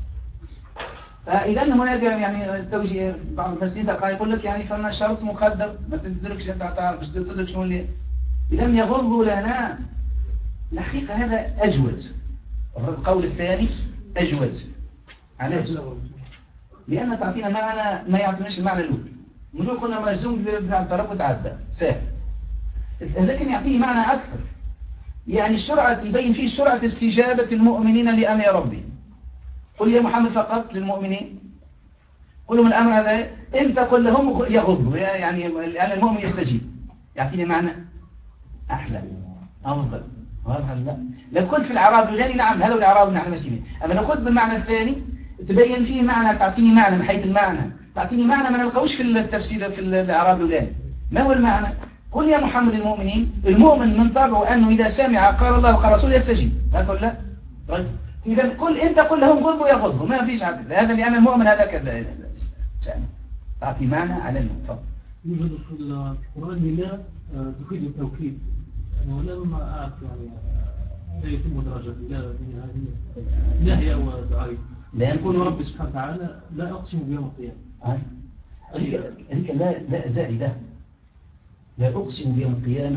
فإذا هناك يعني التوجيه بعض المسجد قال يقول لك يعني فما شرط مقدر ما تدركش أنت تعرف مش تدرك شنو اللي إذا يغضوا لنا. الحقيقة هذا أجوز، القول الثاني أجوز. علاش؟ لأن تعطينا معنى ما يعطيناش المعنى الأول. نقول كنا مجزوم بالطرف وتعدى سهل، لكن يعطيه معنى أكثر، يعني السرعة يبين فيه سرعة استجابة المؤمنين لأمر ربهم. قل يا محمد فقط للمؤمنين، قل لهم الأمر هذا، أنت قل لهم يغضوا، يعني أن المؤمن يستجيب، يعطيني معنى أحلى أفضل. واضح لا؟ لو قلت في الإعراب الغني نعم هذا الإعراب نحن مسلمين، أما لو قلت بالمعنى الثاني تبين فيه معنى، تعطيني معنى من حيث المعنى، تعطيني معنى ما نلقوش في التفسير في الإعراب الغني. ما هو المعنى؟ قل يا محمد المؤمنين، المؤمن من طبعه أنه إذا سمع قال الله وقال رسول يستجيب، هكذا لا؟ طيب إذا قل أنت قل لهم غضوا يغضوا، ما فيش عدل، هذا لأن المؤمن هذا كذا شأنه. تعطي معنى على النقطة. يوجد في القرآن لا تفيد التوكيد، ولم أعرف يعني لا يتم درجة لا هذه نهي أو دعاية. لا يكون رب سبحانه وتعالى لا أقسم بيوم القيامة. هذيك لا لا زائدة، لا أقسم بيوم القيامة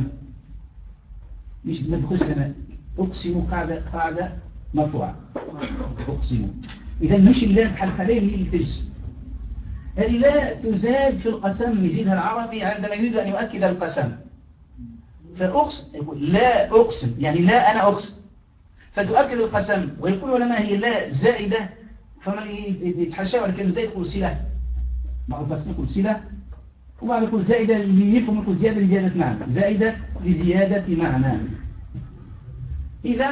مش ما تدخلش لنا، أقسم قاعدة قاعدة مرفوعة، أقسم. إذا مش اللام حلقلين هي اللي تجزم، هذه لا تزاد في القسم، يزيدها العربي عندما يريد أن يؤكد القسم. فأقسم يقول لا أقسم، يعني لا أنا أقسم، فتؤكد القسم. ويقول علماء هي لا زائدة، فمن يتحشى ولكن زائد يقول سلة، بعض القسم يقول سلة، وبعض يقول زائدة اللي يفهم يقول زيادة لزيادة معنى، زائدة لزيادة معنى. إذا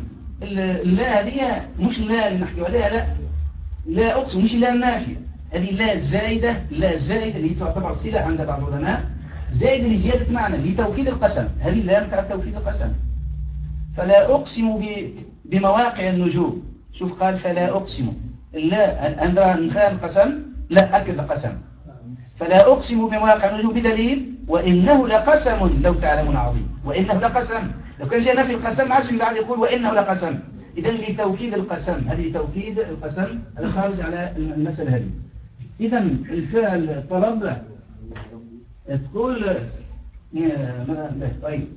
لا هذه مش لا اللي نحكي عليها، لا لا أقسم مش لا النافية، هذه لا زائدة، لا زائدة اللي تعتبر صلة عند بعض العلماء، زائدة لزيادة معنى لتوكيد القسم، هذه لا متعب توكيد القسم. فلا أقسم بمواقع النجوم، شوف قال فلا أقسم، لا أندرى نفاء القسم، لا أكد القسم. فلا أقسم بمواقع النجوم بدليل وإنه لقسم لو تعلمون عظيم، وإنه لقسم. لو كان جاءنا في القسم عشان بعد يقول وإنه لقسم، إذن لتوكيد القسم، هذه توكيد القسم الخارج على المسألة هذه. إذن الفعل طلب تقول طيب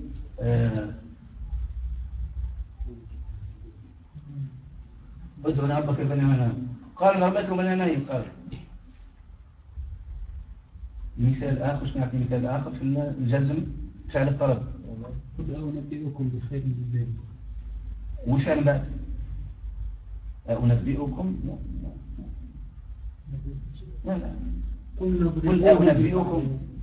ادعو ربك بني منام، قال ربك بني منام، قال مثال آخر، شو نعطي مثال آخر في الجزم فعل الطلب. قل أنبئكم بخير من ذلك، وش فعل بعد أنبئكم؟ لا لا قل أنبئكم،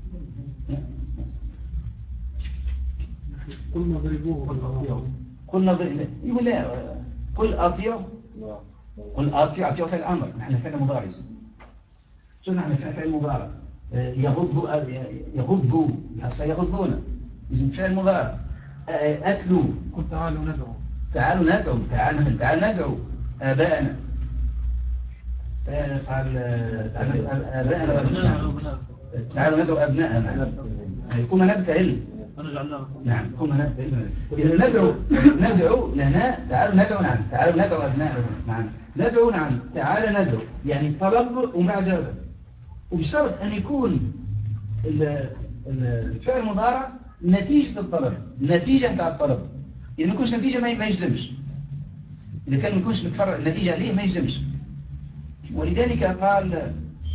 قل نضربوه قل نضربوه، يقول لا قل أطيعوا، قل أطيعوا، أطيعوا فعل الأمر، نحن فعل مضارع، شو نحن فعل مضارع، يغضوا يغضوا سيغضون، اسم فعل مضارع. أتلوا، قل تعالوا ندعو، تعالوا ندعو، تعالوا تعالوا ندعو آباءنا، قال آباءنا وأبناءنا، تعالوا ندعو أبناءنا، يكون نبتهل، نعم يكون نبتهل. إذا ندعو ندعو لنا، تعالوا ندعو نعم، تعالوا ندعو أبناءنا نعم، ندعو نعم، تعالوا ندعو، يعني طلب ومع جواب، وبشرط أن يكون الفعل المضارع نتيجة الطلب، نتيجة بتاع الطلب. إذا ما يكونش نتيجة ما يجزمش، إذا كان ما يكونش متفرع النتيجة عليه ما يجزمش. ولذلك قال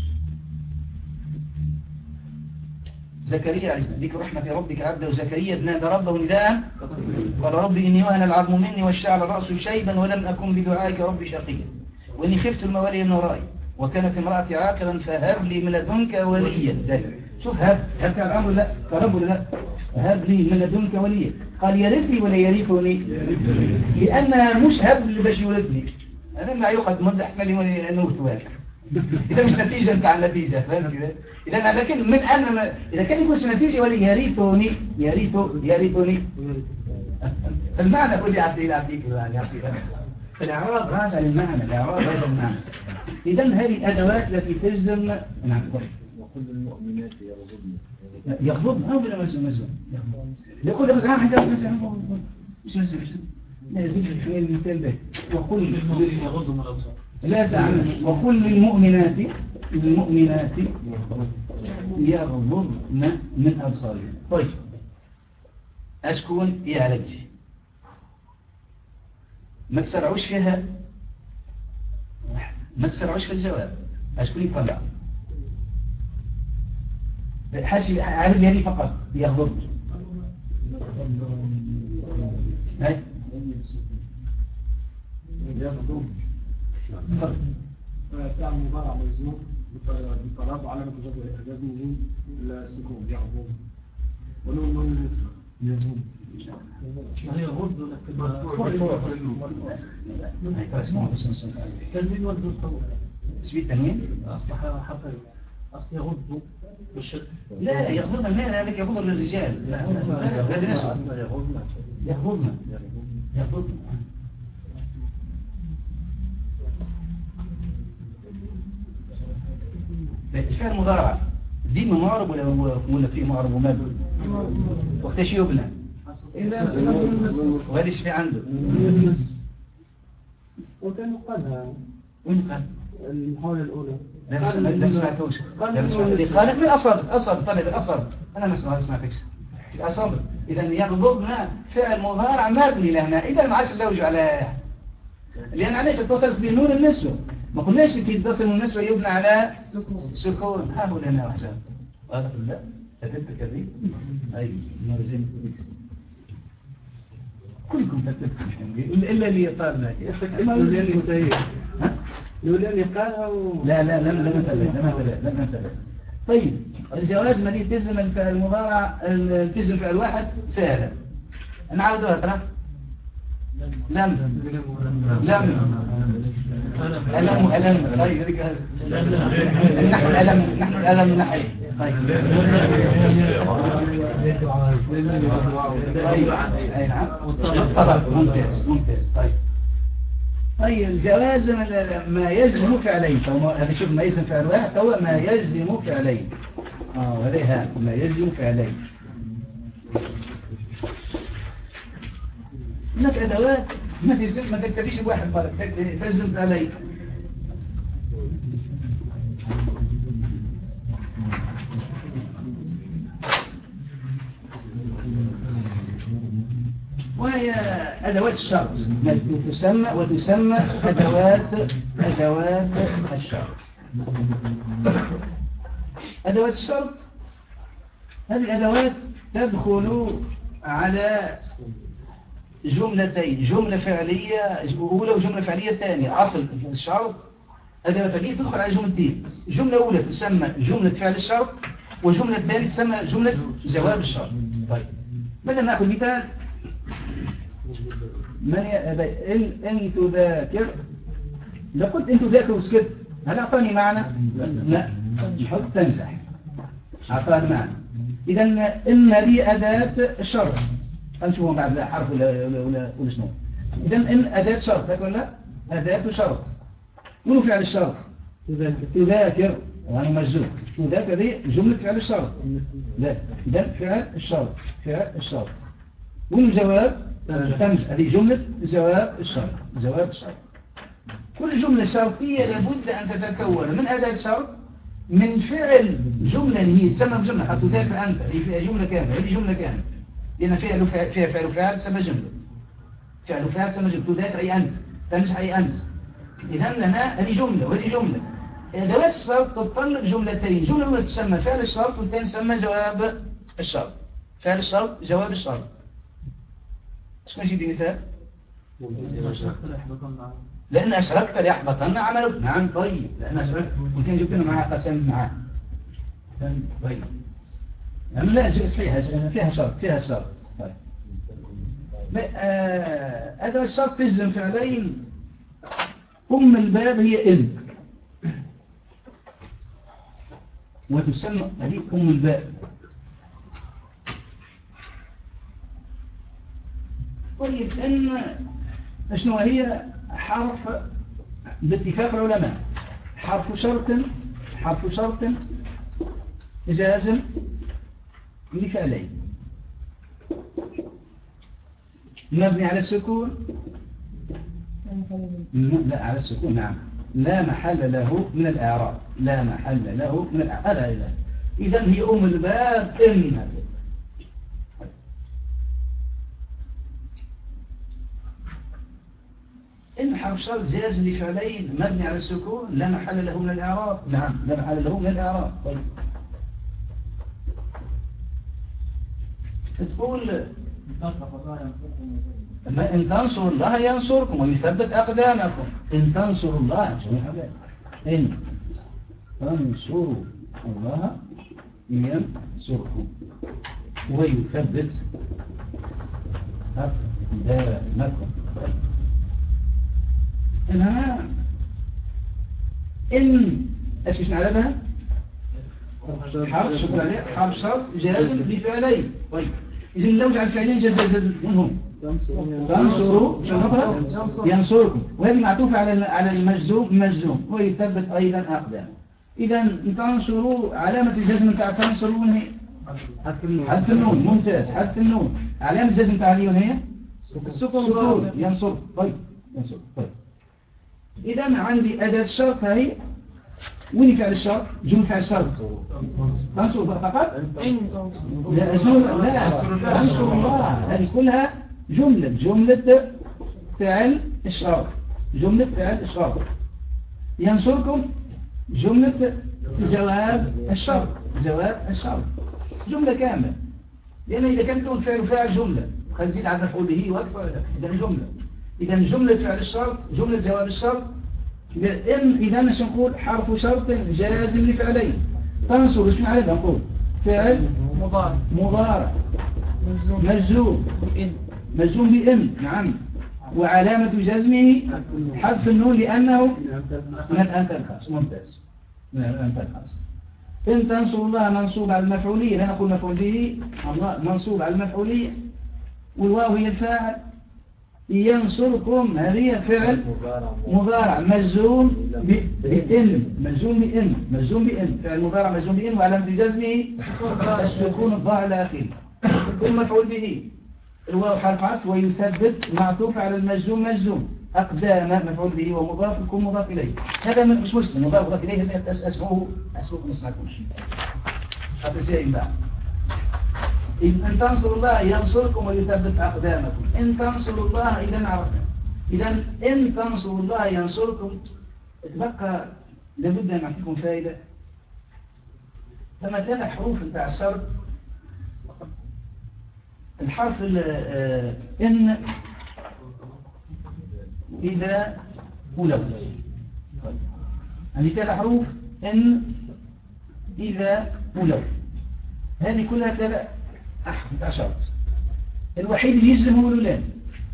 زكريا عليه السلام ذكر رحمة ربك عبده زكريا نادى ربه نداء قال رب إني وهن العظم مني واشتعل الرأس شيبا ولم أكن بدعائك ربي شقيا وإني خفت الموالي من ورائي وكانت امرأتي عاقرا فهب لي من لدنك وليا. شوف هب هب فعل الأمر لا فرب لا هب لي من لدنك وليا، قال يرثني ولا يرثني لأنها مش هب باش يورثني، أنا ما يقعد مدة احتمالي نوت واحد إذا مش نتيجة بتاع النتيجة، فاهم كده؟ إذا لكن من أنا إذا كان يكونش نتيجة ولي يرثني يرث يرثني المعنى كل يعطي يعطيك يعني يعطي الإعراب راجع للمعنى، الإعراب راجع للمعنى. إذا هذه الأدوات التي تجزم نعم وكل المؤمنات يغضبن يغضبن أو بلا مزم مزم يقول لك أنا حاجة مش مزم لا يزيد في المثال ده وكل يغض من الأبصار. لا تعلم وكل المؤمنات المؤمنات يغضبن من أبصارهن. طيب أشكون يا عربتي ما تسرعوش فيها، ما تسرعوش في الجواب. أشكون يطلع حاشي عربي هذه فقط يغضبن. هاي يغضب فعل مضارع مجزوم بالطلب على جزمه السكون يغضب ونون نون النسبة هي غض تنوين والجزء تثبيت تنوين أصبح حرفين. أصل يغض بالشد. لا يغضبنا لا هذاك يغضب للرجال لا هذا نسبة يغضبنا يغضبنا الفعل المضارع ديما معرب ولا ولا فيه معرب وما دون وقتاش يبنى وهذا ايش في عنده وكان قالها وين قال المحاولة الأولى لا ما سمعتوش لا سمعت قالت من أصاب أصاب طلب الأصاب أنا ما سمعت سمعتكش الأصاب إذا يغضبنا فعل مضارع مبني لهنا إذا ما عادش نلوج على لأن علاش اتصلت بنون النسوة ما قلناش كي يتصل النسوة يبنى على سكون ها هو لنا واحدة لا تثبت كذي أي مرزين كلكم تثبت إلا اللي يطالنا يقول لي قالها و... لا لا لم لم نتبع لم نتبع لم نتبع طيب الجواز ما تلزم الفعل المضارع تلزم فعل واحد سهلة نعاودوها ترى لم لم ألم ألم طيب نحن الألم نحن الألم نحي طيب طيب أي نعم طبعا ممتاز ممتاز طيب طيب جواز ما يلزم فعلين هذا شوف ما يلزم فعل واحد هو ما يلزم فعلين اه هذا ما يلزم فعلين هناك ادوات ما تلزم ما تكتبيش بواحد فرق تلزم فعلين وهي أدوات الشرط تسمى وتسمى أدوات أدوات الشرط. أدوات الشرط هذه الأدوات تدخل على جملتين جملة فعلية أولى وجملة فعلية ثانية. أصل الشرط أدوات هذه تدخل على جملتين، جملة أولى تسمى جملة فعل الشرط وجملة ثانية تسمى جملة جواب الشرط. طيب مثلا نأخذ مثال من ي... إن أنت ذاكر لو قلت أنت ذاكر وسكت هل أعطاني معنى؟ لا نحط تنزح أعطاني معنى. إذا إن هذه أداة الشرط هنشوفهم بعد لا حرف ولا ولا ولا, ولا شنو. إذا إن أداة شرط هيك لا أداة شرط منو فعل الشرط؟ تذاكر وأنا مجزوم تذاكر دي جملة فعل الشرط لا إذا فعل الشرط فعل الشرط والجواب تمج هذه جملة جواب الشرط جواب الشرط. كل جملة شرطية لابد أن تتكون من أداة شرط من فعل جملة هي تسمى جملة حتى تذاكر أنت هي فيها جملة كاملة هذه جملة كاملة لأن فيها فيها فعل فعل تسمى جملة فعل فعل تسمى جملة تذاكر أي أنت تمج أي أنت. إذا لنا هذه جملة وهذه جملة. أدوات الشرط تتطلب جملتين جملة أولى تسمى فعل الشرط والثانية تسمى جواب الشرط. فعل الشرط جواب الشرط. شكون يجيب مثال؟ لأن أشركت ليحبطن عملك. نعم طيب لأن أشركت ممكن جبنا معها قسم معها طيب يعني لا صحيح فيها شرط فيها شرط. طيب أدوات الشرط تجزم فعلين. أم الباب هي إن وتسمى هذه أم الباب. طيب إن شنو هي؟ حرف باتفاق العلماء حرف شرط حرف شرط جازم لفعلين مبني على السكون لا على السكون نعم لا محل له من الإعراب لا محل له من الإعراب لا إله إذا هي أم الباب إن إن حرف شرط جاز لفعلين مبني على السكون لا محل له من الإعراب نعم لا محل له من الإعراب طيب تقول ما إن تنصروا الله ينصركم ويثبت أقدامكم إن تنصروا الله إن تنصروا الله ينصركم ويثبت أقدامكم إنها إن أسمش نعلمها حرف شكرا عليه حرف شرط جازم لفعلين طيب إذن لو جعل فعلين جازم منهم تنصروا ينصركم وهذه معطوفة على على المجزوم مجزوم ويثبت أيضا أقدام إذا تنصروا علامة الجزم بتاع تنصرون هي حذف النون ممتاز حذف النون علامة الجزم بتاع اليون هي السكون ينصر طيب ينصر طيب إذا عندي أداة الشرط هي وين فعل الشرط جملة فعل الشرط تنصر فقط لا لا تنصر الله هذه كلها جملة جملة فعل الشرط جملة فعل الشرط ينصركم جملة جواب الشرط جواب الشرط جملة كاملة لأن إذا كانت فعل فاعل جملة خلينا نزيد على مفعول به وأكثر إذا جملة إذا جملة فعل الشرط جملة جواب الشرط إن إذا مش نقول حرف شرط جازم لفعلين تنصر اسمع عليه نقول فعل مضارع مضارع مجزوم بإن مجزوم بإن نعم وعلامة جزمه حذف النون لأنه من الأنثى الخاص ممتاز من الأنثى الخاص إن تنصروا الله منصوب على المفعولية لا نقول مفعول به الله منصوب على المفعولية والواو هي الفاعل ينصركم هذه فعل مضارع مجزوم بإن مجزوم بإن مجزوم بإن فعل مضارع مجزوم بإن وعلامة جزمه السكون الظاهر الأخير ثم مفعول به الواو حرف عطف ويثبت معطوف على المجزوم مجزوم أقدام مفعول به ومضاف يكون مضاف إليه هذا مش مسلم مضاف مضاف إليه أسمعه أسمعه ما سمعتوش هذا شيء بعد إن تنصروا الله ينصركم ويثبت أقدامكم إن تنصروا الله إذا عرفنا إذا إن تنصروا الله ينصركم تبقى لابد أن أعطيكم فائدة لما ثلاث حروف بتاع الشرط الحرف إن إذا ولو هذه ثلاث حروف إن إذا ولو هذه كلها ثلاث أحرف بتاع شرط الوحيد اللي يجزم هو اللام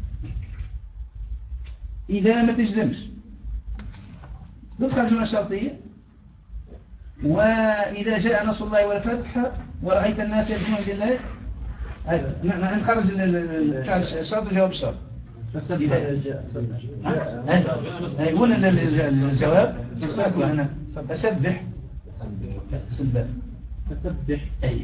إذا ما تجزمش تدخل جملة شرطية وإذا جاء نصر الله والفتح ورأيت الناس يدخلون بالله هذا نخرج الفعل الشرط وجواب الشرط هيقول الجواب اسمعكم هنا فسبح سبح فسبح أي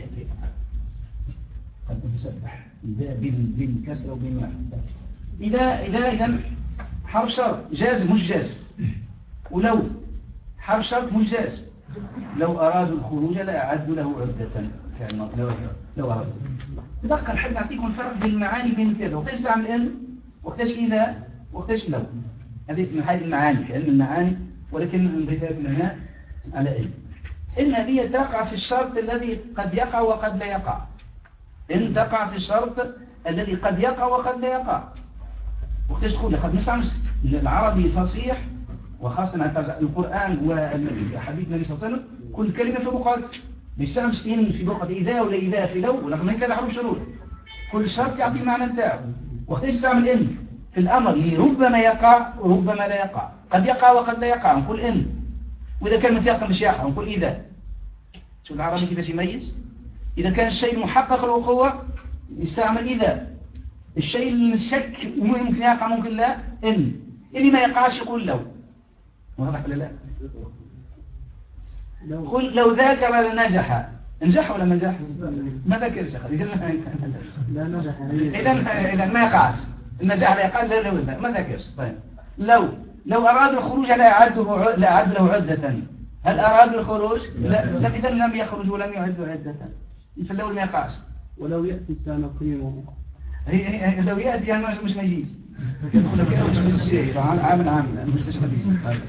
تسبح بالكسر وبالمعنى إذا إذا إذا حرف شرط جازم مش جازم ولو حرف شرط مش جازم لو أرادوا الخروج لا أعدوا له عدة فعلا لو لو أرادوا تبقى نحب نعطيكم الفرق بين المعاني بين كذا وقتاش تعمل إن وقتاش إذا وقتاش لو هذه من هذه المعاني في علم المعاني ولكن نضيفها هنا على إن إن هذه تقع في الشرط الذي قد يقع وقد لا يقع إن تقع في الشرط الذي قد يقع وقد لا يقع وقتاش تقول لقد نسمع العربي فصيح وخاصة القرآن وحديث النبي صلى الله عليه وسلم كل كلمة في بقعة بيستعمل إن في بقعة إذا ولا إذا في لو ولكن هيك هذا حروف شروط كل شرط يعطي معنى بتاعه وقتاش يستعمل إن في الأمر اللي ربما يقع وربما لا يقع قد يقع وقد لا يقع نقول إن وإذا كلمة يقع مش يقع نقول إذا شوف العربي كيف يميز إذا كان الشيء محقق الوقوع يستعمل إذا الشيء الشك ممكن يقع ممكن لا إن اللي ما يقعش يقول لو واضح ولا لا قل لو ذاكر لنجح نجح ولا ما نجح؟ ما ذكرش إذا لا نجح إذا إذا ما يقعش النجاح لا يقع لا لا ما ذكرش. طيب لو لو أراد الخروج لا أعده لا أعد له عدة، هل أراد الخروج؟ لا لم إذا لم يخرج ولم يعد عدة، في الأول ما يقعش. ولو يأتي سنقيمه هي هي لو يأتي يعني مش مش ما يجيش يدخل لك مش مش شيء عامل عامل مش خبيث.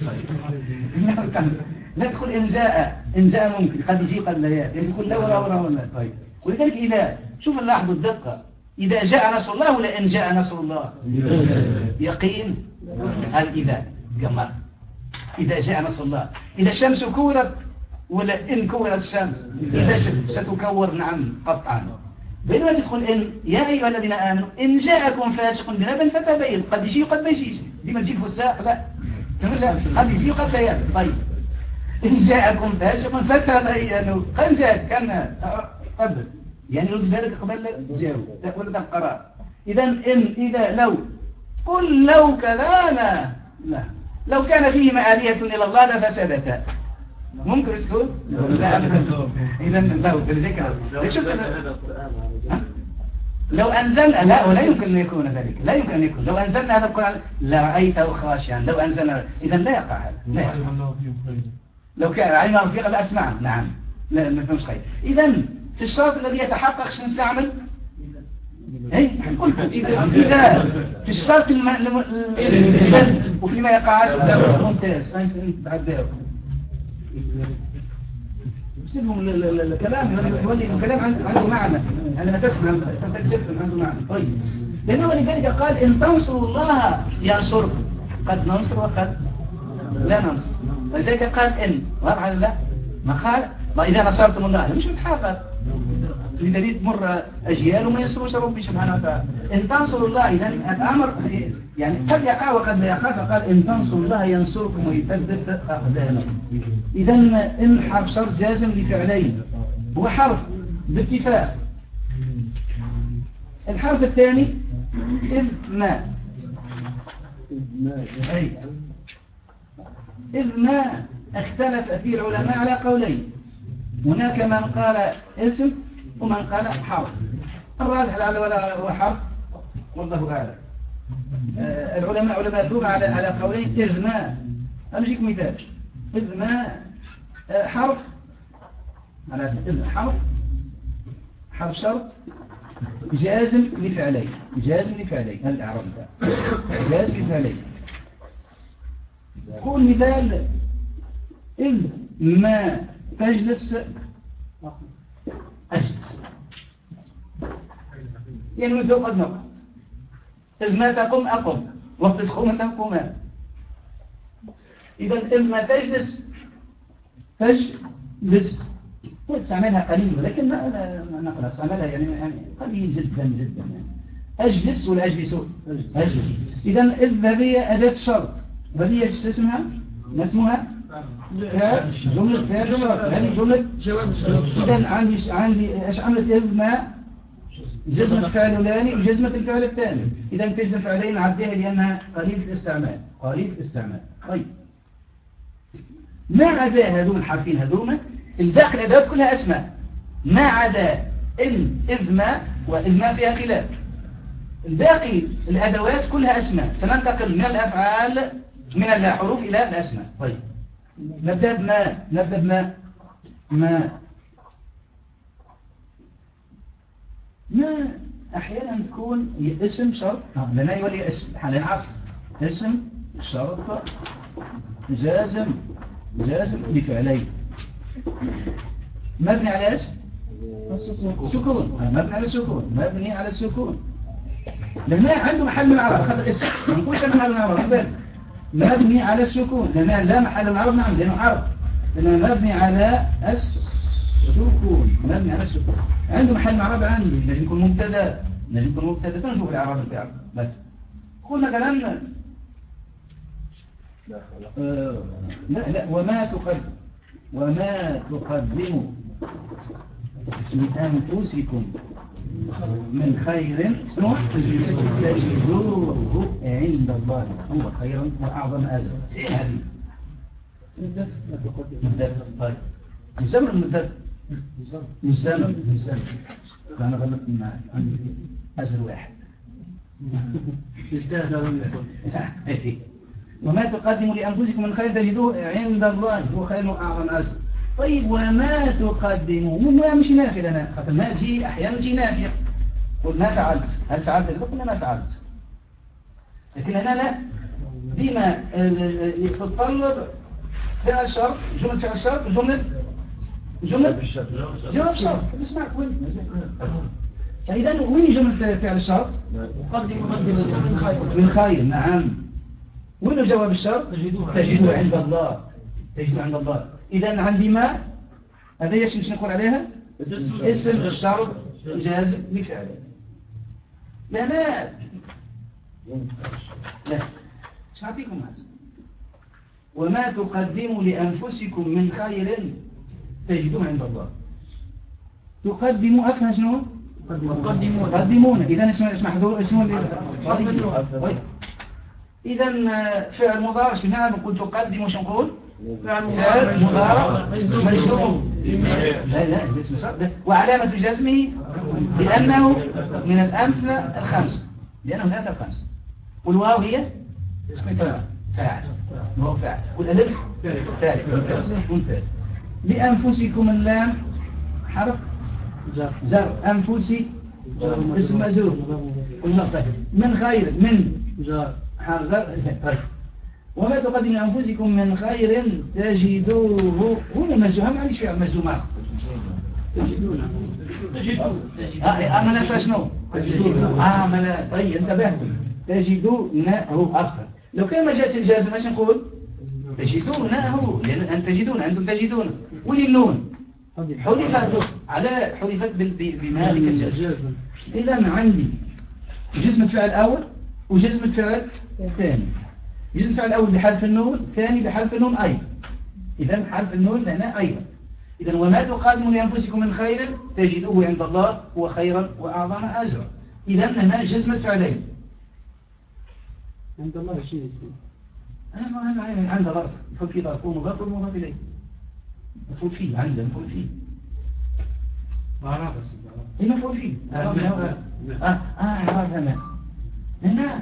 لا تدخل إنزاء إنزاء ممكن قد يجي قد لا يأتي يدخل لا ولا ولا ولا. طيب ولذلك إذا شوف نلاحظوا الدقة إذا جاء نصر الله ولا إن جاء نصر الله يقين هل إذا قمر إذا جاء نصر الله إذا الشمس كورت ولا إن كورت الشمس إذا ستكور نعم قطعا. بينما يدخل إن يا أيها الذين آمنوا إن جاءكم فاسق بنبأ فتبين قد يجي وقد ما يجيش دي ما تجيب فساق لا لا قد يجي وقد لا يأتي. طيب إن جاءكم فاسق فتبينوا قد جاء كان قبل يعني رد بالك قبل جاءوا ولا قرار. إذا إن إذا لو قل لو كذا لا لا لو كان فيهما آلهة إلى الله لفسدتا ممكن يسكت؟ لا أبدا. إذا لو بالذكر لو أنزلنا لا ولا يمكن أن يكون ذلك لا يمكن أن يكون لو أنزلنا هذا القرآن لرأيته خاشعا لو أنزلنا إذا لا يقع هذا لا يقع. لو كان علم رفيق لا أسمع نعم لا ما فهمش خير. إذا في الشرط الذي يتحقق شو نستعمل؟ اي قلت إذا في الشرط الم... الم... وفيما يقع ممتاز بعد بسيبهم الكلام يولي الكلام عنده معنى عندما تسمع تفهم عنده معنى. طيب لأنه لذلك قال إن تنصروا الله ينصركم قد ننصر وقد لا ننصر. ولذلك قال إن واضح لا ما قال ما إذا نصرتم الله مش متحقق لدليل تمر أجيال وما ينصروش ربي سبحانه وتعالى. إن تنصروا الله إذا الأمر يعني قد يقع وقد لا يقع فقال إن تنصروا الله ينصركم ويثبت أقدامكم. إذا إن حرف شرط جازم لفعلين هو حرف باتفاق. الحرف الثاني إذ ما أي إذ ما اختلف فيه العلماء على قولين. هناك من قال اسم ومن قال حرف. الراجح لعله ولا هو حرف والله أعلم. آه العلماء علماء اللغة على على قولين. إذ ما أمجيك مثال إذ ما آه حرف على إذ حرف حرف شرط جازم لفعلين جازم لفعلين هل الإعراب جازم لفعلين. قول مثال إذ ما تجلس أجلس يعني من ذوق النقط. إذ ما تقوم أقوم وقت تقوم تقومان. إذا إذ ما تجلس تجلس استعملها قليل ولكن ما نقرأ استعملها يعني يعني قليل جدا جدا يعني. أجلس ولا أجلس أجلس. إذا إذ هذه أداة شرط وهي اسمها ما اسمها جملة فيها جملة هذه جملة جواب. إذا عندي عندي إيش عملت إذ ما جزمة فعل الأولاني وجزمة الفعل الثاني. إذا تجزم فعلين عديها لأنها قليل الاستعمال قليل الاستعمال. طيب ما عدا هذوم الحرفين هذوما الباقي الأدوات كلها أسماء ما عدا إن إذ ما وإذ ما فيها خلاف. الباقي الأدوات كلها أسماء. سننتقل من الأفعال من الحروف إلى الأسماء. طيب نبدأ بما نبدأ بما ما ما أحيانا تكون اسم شرط لنا يولي اسم حاليا عرف اسم شرط جازم جازم بفعلين مبني على ايش؟ السكون مبني على السكون مبني على السكون لأنه عنده محل من العرب أخذ الاسم ما نقولش محل من العرب مبني على السكون لأنه لا محل من العرب نعم لأنه عرب لأنه مبني على السكون مبني على السكون عنده محل من العرب عندي لازم يكون مبتدا لازم يكون مبتدا تنشوف الإعراب بتاعه بس قول مثلا آه لا لا وما تقدم وما تقدموا لأنفسكم من خير تجدوه عند الله هو خيرا وأعظم أجر. إيه هذه؟ مدد. طيب يسمى المدد مش زمن مش زمن أنا غلطت معك عندي أزل واحد وما تقدموا لأنفسكم من خير تجدوه عند الله هو خير وأعظم أجر. طيب وما تقدموا ما مش نافع لنا خاطر ما تجي أحيانا تجي نافع قل ما فعلت هل فعلت قلنا ما فعلت لكن هنا لا ديما تتطلب فعل الشرط جملة فعل الشرط جملة جملة جملة الشرط اسمع وين فإذا وين جملة فعل الشرط من خير نعم وين جواب الشرط تجدوه عند الله تجدوه عند الله إذا عندي ما هذا ايش مش نقول عليها اسم الشرط جاز بفعله لا لا لا مش أعطيكم هذا وما تقدموا لأنفسكم من خير تجدوه عند الله تقدموا أصلا شنو تقدمون إذا اسمه اسمه إذا فعل مضارع شنو نقول تقدموا شنو نقول فعل مضارع مجزوم لا لا اسم شرط وعلامة جزمه لأنه من الأمثلة الخمس لأنه من الأمثلة الخمس والواو هي فاعل وهو فاعل والألف ثالث ممتاز لأنفسكم اللام حرف جر أنفسي اسم مجرور من خير من حرف جر وما تقدم لأنفسكم من خير تجدوه هنا مجزوم ما عنديش فيها مجزوم آخر تجدونه تجدونه أما لا شنو أما لا طيب انتبهتم تجدونه أصلا لو كان ما جاءت الجازم ايش نقول تجدونه لأن أن تجدون أنتم تجدون ولي النون حذفت على حذفت بمالك الجازم إذا عندي جزم الفعل الأول وجزم الفعل الثاني جزم الفعل الأول بحذف النون الثاني بحذف النون أيضا إذا حذف النون هنا أيضا إذا وما تقدموا لأنفسكم من خير تجدوه عند الله هو خيرا وأعظم أجرا إذا هنا جزم الفعلين عند الله شيء يسمى أنا ما عند ظرف مفعول فيه ظرف ومضاف ومضاف إليه مفعول فيه عنده مفعول فيه إعراب إيه مفعول فيه آه آه إعراب هنا هنا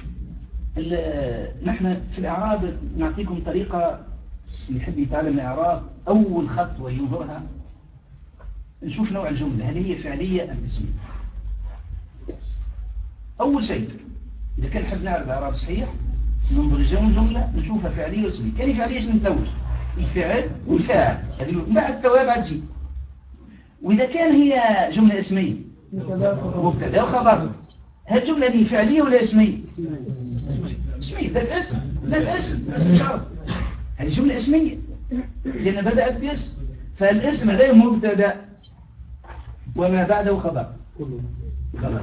نحن في الإعراب نعطيكم طريقة اللي يحب يتعلم الإعراب أول خطوة ينظرها نشوف نوع الجملة هل هي فعلية أم اسمية. أول شيء إذا كان حد نعرف الإعراب صحيح ننظر الجملة نشوفها فعلية واسمية. كان فعلية ايش نتوج الفعل والفاعل هذه بعد التوابع تجي. وإذا كان هي جملة اسمية مبتدا وخبر هل الجملة دي فعلية ولا اسمية؟ اسمية ده الاسم لا الاسم اسم شرط هذه جملة اسمية لأن بدأت باسم فالاسم ده مبتدا وما بعده خبر خبر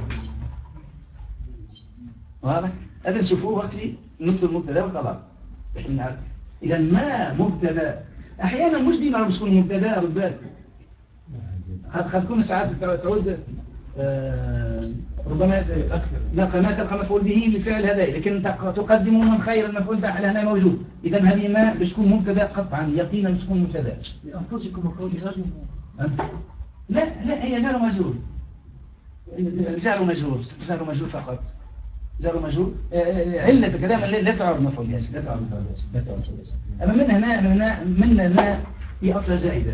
واضح؟ هذا نشوفوه في نص المبتدا والخبر إذا ما مبتدا أحيانا مش ديما رب تكون مبتدا ربات قد تكون ساعات تعود آه ربما لا ما تلقى مفعول به لفعل هذا لكن تقدم من خير المفعول ده هنا موجود إذا هذه ما بتكون مبتدا قطعا يقينا بتكون مبتدا أنفسكم مفعول جر لا لا هي جار ومجرور جار ومجرور جار ومجرور فقط جار ومجرور علة كلام لا تعرف مفعول ياس لا تعرف مفعول ياس لا تعرف مفعول ياس أما من هنا من هنا من هنا هي أصلا زائدة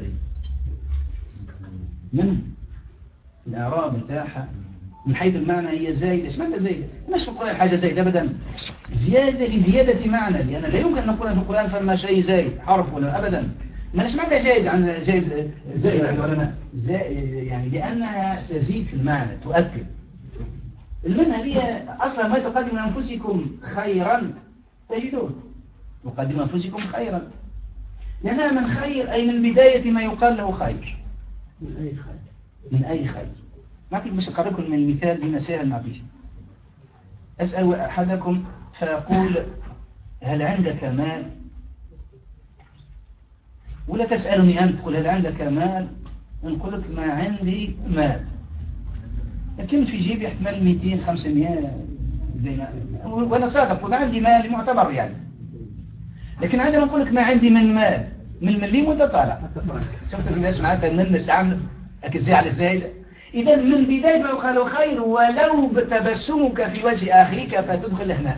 من الإعراب بتاعها من حيث المعنى هي زائدة. ايش معنى زائدة؟ مش في القرآن حاجة زائدة أبدا زيادة لزيادة معنى لأن لا يمكن أن نقول في القرآن فما شيء زائد حرف ولا أبدا ما نش معنى جائز عن جائز زائد عن العلماء يعني لأنها تزيد في المعنى تؤكد المنها هي أصلا ما تقدم أنفسكم خيرا تجدون تقدم أنفسكم خيرا لأنها من خير أي من بداية ما يقال له خير من أي خير من أي خير. نعطيك باش أقربكم من مثال بمسائل نعطيه. أسأل أحدكم فيقول هل عندك مال ولا تسألني أنت تقول هل عندك مال نقول لك ما عندي مال لكن في جيبي احتمال مئتين خمسمائة وأنا صادق وما عندي مال معتبر يعني لكن عندما نقول لك ما عندي من مال من مليم وانت طالع. شفت الناس معناتها من استعمل أكزي على الزايدة. إذا من بداية ما قالوا خير ولو بتبسمك في وجه أخيك فتدخل هنا.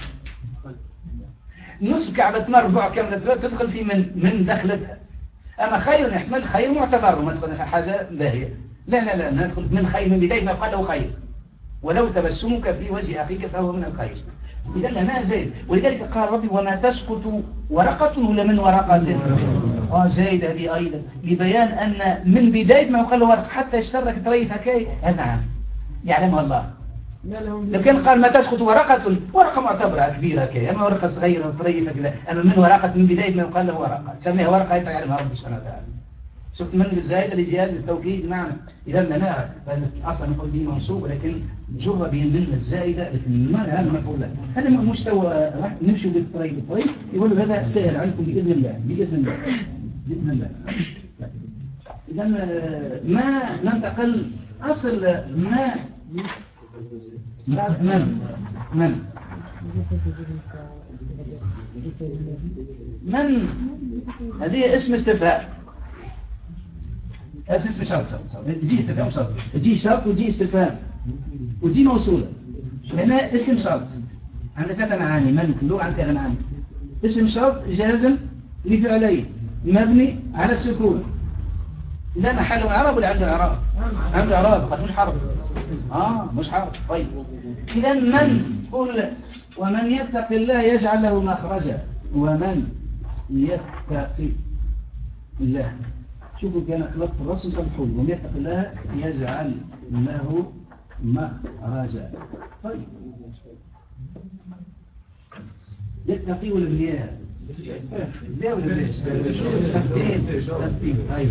نص كعبة مربع كاملة تدخل في من من دخلتها. أما خير يحمل خير معتبر ما تدخل حاجة باهية. لا لا لا ندخل من خير من بداية ما قالوا خير ولو تبسمك في وجه أخيك فهو من الخير. إذا لنا زيد. ولذلك قال ربي وما تسقط ورقة ولا من ورقة. آه زيد هذه أيضا لبيان أن من بداية ما قال ورقة حتى يشترك طريف هكاي نعم يعلمها الله. لو كان قال ما تسقط ورقة ورقة معتبرة كبيرة كي أما ورقة صغيرة طريفة كذا أما من ورقة من بداية ما يقال له ورقة تسميها ورقة يعلمها رب سبحانه وتعالى. شفت من الزائدة لزيادة التوكيد معنى إذا مناها أصلا نقول دي منصوب ولكن جرب من الزائدة لكن ما هذا مفعول له. هذا مستوى راح نمشي بالطريق بالطريق يقول هذا سهل عنكم بإذن الله بإذن الله بإذن الله. إذا ما ننتقل أصل ما من من من هذه اسم استفهام. اسم شرط جي استفهام شرط جي شرط وجي استفهام وجي موصولة. هنا اسم شرط عندنا ثلاث معاني من في اللغة عندنا ثلاث معاني. اسم شرط جازم لفعلين مبني على السكون لا محل من عرب ولا عنده عرب عنده عرب قد مش حرف اه مش حرف. طيب إذا من قل ومن يتق الله يجعل له مخرجا ومن يتق الله شوفوا كان خلق الرسول صلى الله عليه وسلم ومن يتق الله يجعل له مخرجا. طيب يتقي ولا بالياء لا ولا بالياء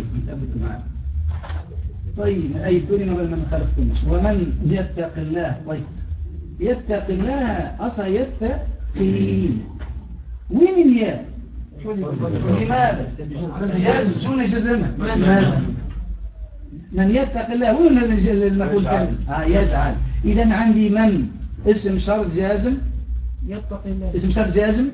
طيب أي كلمة من خلفتمش ومن يتق الله. طيب يتق الله أصلا يتقي وين الياء لماذا جاز شون جزمه ماذا من يتق الله وين المفعول كلمة آه يجعل. إذا عندي من اسم شرط جازم يتقي الله اسم شرط جازم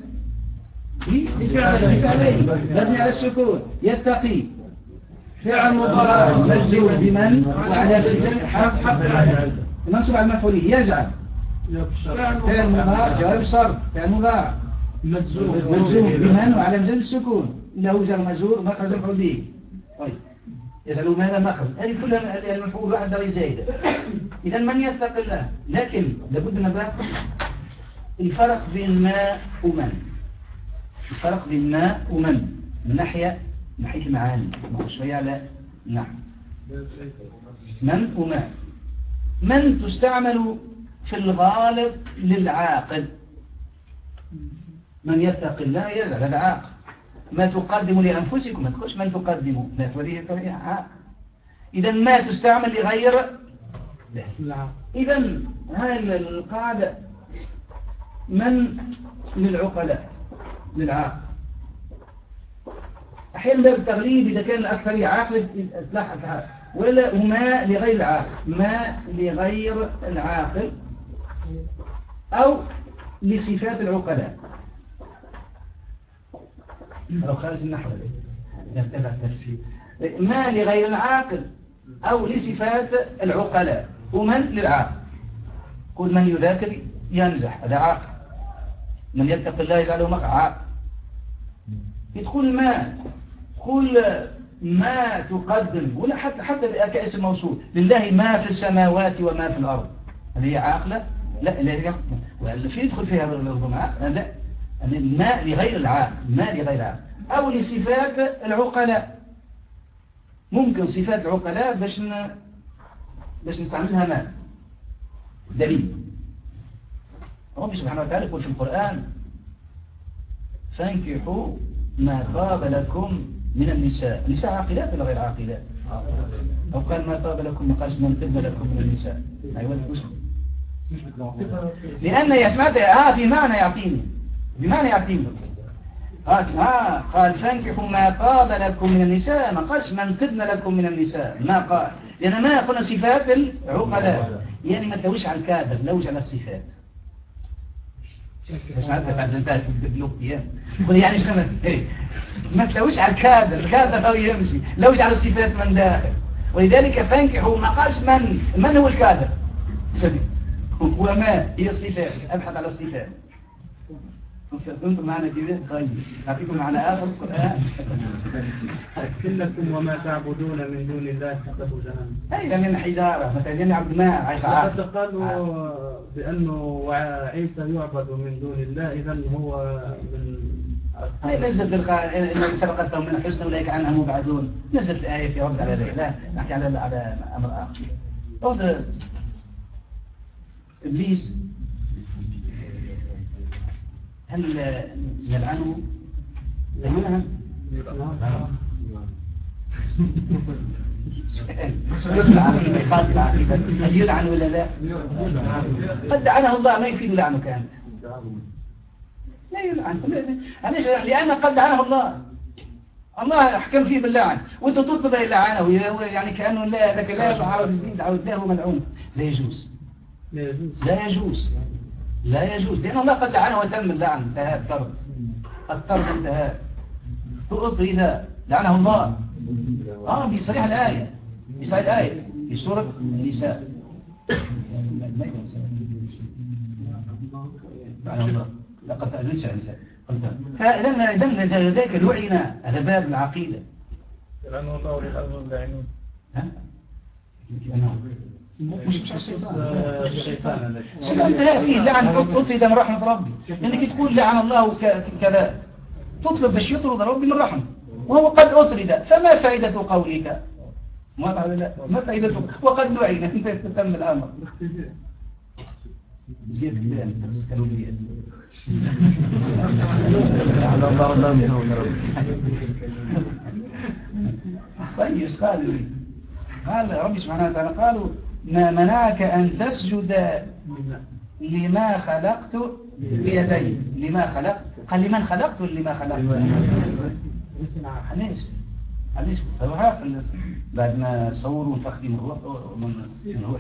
بفعلين مبني على السكون يتقي فعل مضارع مجزوم بمن وعلى الجزم حق حق منصوب على المفعوليه يجعل فعل مضارع جواب شرط فعل مضارع مجزوم بمن وعلى الجزم السكون له جر مجرور مخرج مفعول به. طيب يجعلوا ماذا مخرج هذه كلها المفعول واحد درجه زايده. اذا من يتق الله لكن لابد من بقى الفرق بين ما ومن. الفرق بين ما ومن من ناحيه ناحية المعاني شوية على نعم من وما. من تستعمل في الغالب للعاقل من يتق الله يجعل هذا عاقل. ما تقدموا لأنفسكم ما تقولش من تقدموا لا توليه طريقة عاقل. إذا ما تستعمل لغير لا. إذا هاي القاعدة من للعقلاء للعاقل. أحيانا باب التغليب إذا كان الأكثر عاقل تلاحظ ولا وما لغير العاقل ما لغير العاقل أو لصفات العقلاء أو خارج النحو ما لغير العاقل أو لصفات العقلاء ومن للعاقل. كل من يذاكر ينجح هذا عاقل. من يتق الله يجعله مخرج عاقل. يدخل ما كل ما تقدم ولا حتى حتى كاسم موصول لله ما في السماوات وما في الأرض هل هي عاقلة؟ لا لا ولا في يدخل فيها الرماء لا ما لغير العاقل ما لغير العاقل أو لصفات العقلاء. ممكن صفات العقلاء باش ن... باش نستعملها ما دليل. رب سبحانه وتعالى يقول في القرآن فانكحوا ما طاب لكم من النساء. نساء عاقلات ولا غير عاقلات؟ أو قال ما طاب لكم مقاس من طب لكم من النساء. أيوة لأن يا سمعت آه في معنى يعطيني بمعنى يعطيني آه, آه قال فانكحوا ما طاب لكم من النساء ما قالش من طبن لكم من النساء ما قال لأن ما قلنا صفات العقلاء يعني ما تلوش على الكادر لوش على الصفات. بس هذا أنت تبلغ أيام يعني إيش كمان إيه ما تلوش على الكادر الكادر هو يمشي لوش على الصفات من داخل ولذلك فانكحوا ما قالش من من هو الكادر وما هي الصفات أبحث على الصفات كنتم معنا كده طيب أعطيكم معنا آخر القرآن إنكم وما تعبدون من دون الله حسب جهنم هذا من حجارة مثلا يعبد ماء عايز قالوا بأنه عيسى يعبد من دون الله إذن هو من هي نزلت بالقرآن إن سبقت لهم من الحسنى أولئك عنها مبعدون نزلت الآية في رد على ذلك لا نحكي على على أمر آخر إبليس هل يلعنه؟ يلعنه؟ سؤال هل يلعن ولا لا؟ قد لعنه الله ما يفيد لعنه كانت لا يلعن لأن قد لعنه الله الله أحكم فيه باللعن وأنت تطلب اللعنه يعني كأنه لا لك لا يعرض الدين تعود له ملعون لا يجوز لا يجوز لا يجوز لأن الله قد لعنه وتم اللعن انتهى الطرد الطرد انتهى تؤطرد لعنه الله آه بصريح الآية بصريح الآية في سورة النساء لعنه الله لقد أنسى النساء فإذن ذلك لعن هذا باب العقيدة لعنه الله وللأرض اللعنون ها؟ مش مش الشيطان انت فيه لعن تطلب من رحمة ربي لأنك تقول لعن الله كذا تطلب باش يطرد ربي من رحمة وهو قد أطرد فما فائدة قولك ما لا ما فائدته وقد لعن انت تتم الأمر زيادة كلام تسكنوا لي على الله الله مسوي طيب قالوا قال ربي سبحانه وتعالى قالوا ما منعك أن تسجد لما خلقت بيدي لما خلقت قال لمن خلقت لما خلقت حنيش حنيش فهو بعد ما صوروا تخديم الروح من الروح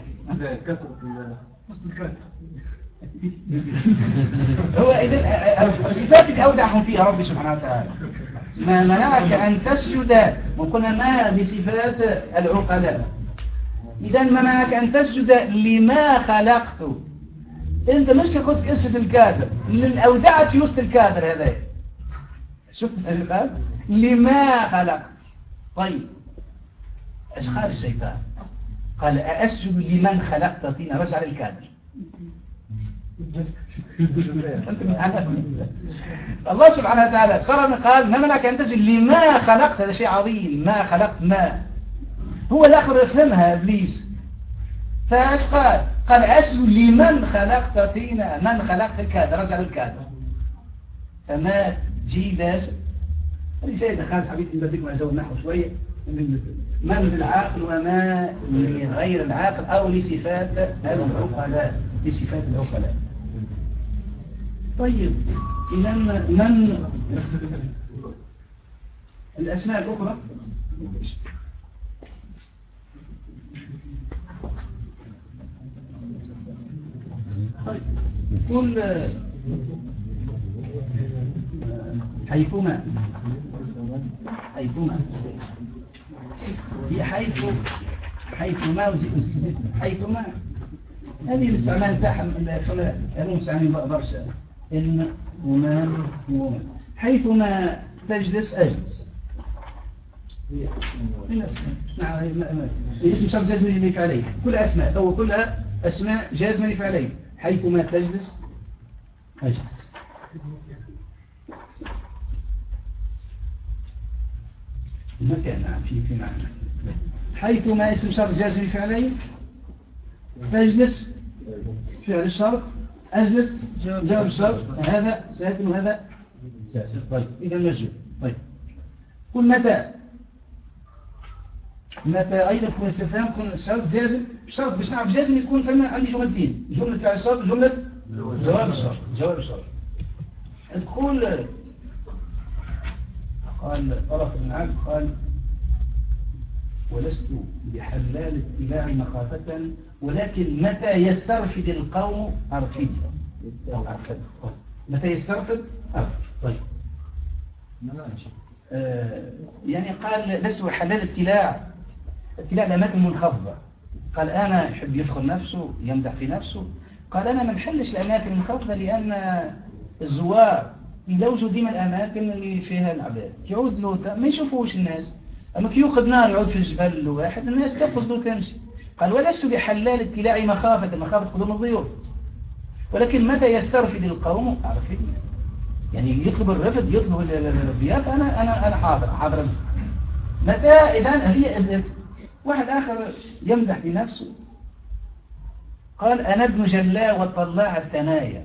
هو إذن صفاتك أودعهم فيها ربي سبحانه وتعالى ما منعك أن تسجد وقلنا ما بصفات العقلاء إذن ما منعك أن تسجد لما خلقت أنت مش كنت قصة الكادر من أودعت في وسط الكادر هذا شفت الكادر لما خلقت طيب ايش قال الشيطان قال أسجد لمن خلقت طينا رجع للكادر الله سبحانه وتعالى قرن قال ما منعك أن تسجد لما خلقت هذا شيء عظيم ما خلقت ما هو الآخر يفهمها إبليس فايش قال قال أسجد لمن خلقت طينا من خلقت الكادر رجع للكادر فما جي داس هذه سيدة خالص حبيبتي بديكم أزود نحو شوية من للعاقل وما لغير العاقل أو لصفات العقلاء لصفات العقلاء طيب إذا من الأسماء الأخرى طيب كل حيثما حيثما هي حيث حيثما وزيد حيثما هذه الاستعمال تاعهم هم مستعملين برشا إن وما وما حيثما تجلس أجلس اسم شرط جازم يملك عليه كل أسماء أو كلها أسماء جازم يملك عليه حيثما تجلس أجلس المكان نعم في في معنى حيثما اسم شرط جازم فعليه تجلس فعل الشرط أجلس جواب الشرط هذا ساكن وهذا ساكن طيب إذا مجهول طيب كل متى متى أيضا تكون استفهام تكون الشرط جازم الشرط باش نعرف جازم يكون فما عندي جملتين جملة فعل الشرط جملة جواب الشرط جواب الشرط تقول قال طرف العبد قال ولست بحلال اتباع مخافة ولكن متى يسترشد القوم أرشد أو أرشد متى يسترفد؟ طيب آه يعني قال لست حلال ابتلاع ابتلاع الأماكن المنخفضة. قال أنا يحب يفخر نفسه يمدح في نفسه. قال أنا ما نحلش الأماكن المنخفضة لأن الزوار يلوجوا ديما الأماكن اللي فيها العباد يعود له ما يشوفوش الناس. أما كي يوقد نار يعود في الجبل الواحد الناس تأخذ له تمشي. قال ولست بحلال ابتلاع مخافة مخافة قدوم الضيوف، ولكن متى يسترفد القوم عارفين يعني يطلب الرفد يطلب الضيافة أنا أنا أنا حاضر حاضر. متى إذا هي أزلت. واحد آخر يمدح بنفسه قال أنا ابن جلاء وطلاع الثنايا.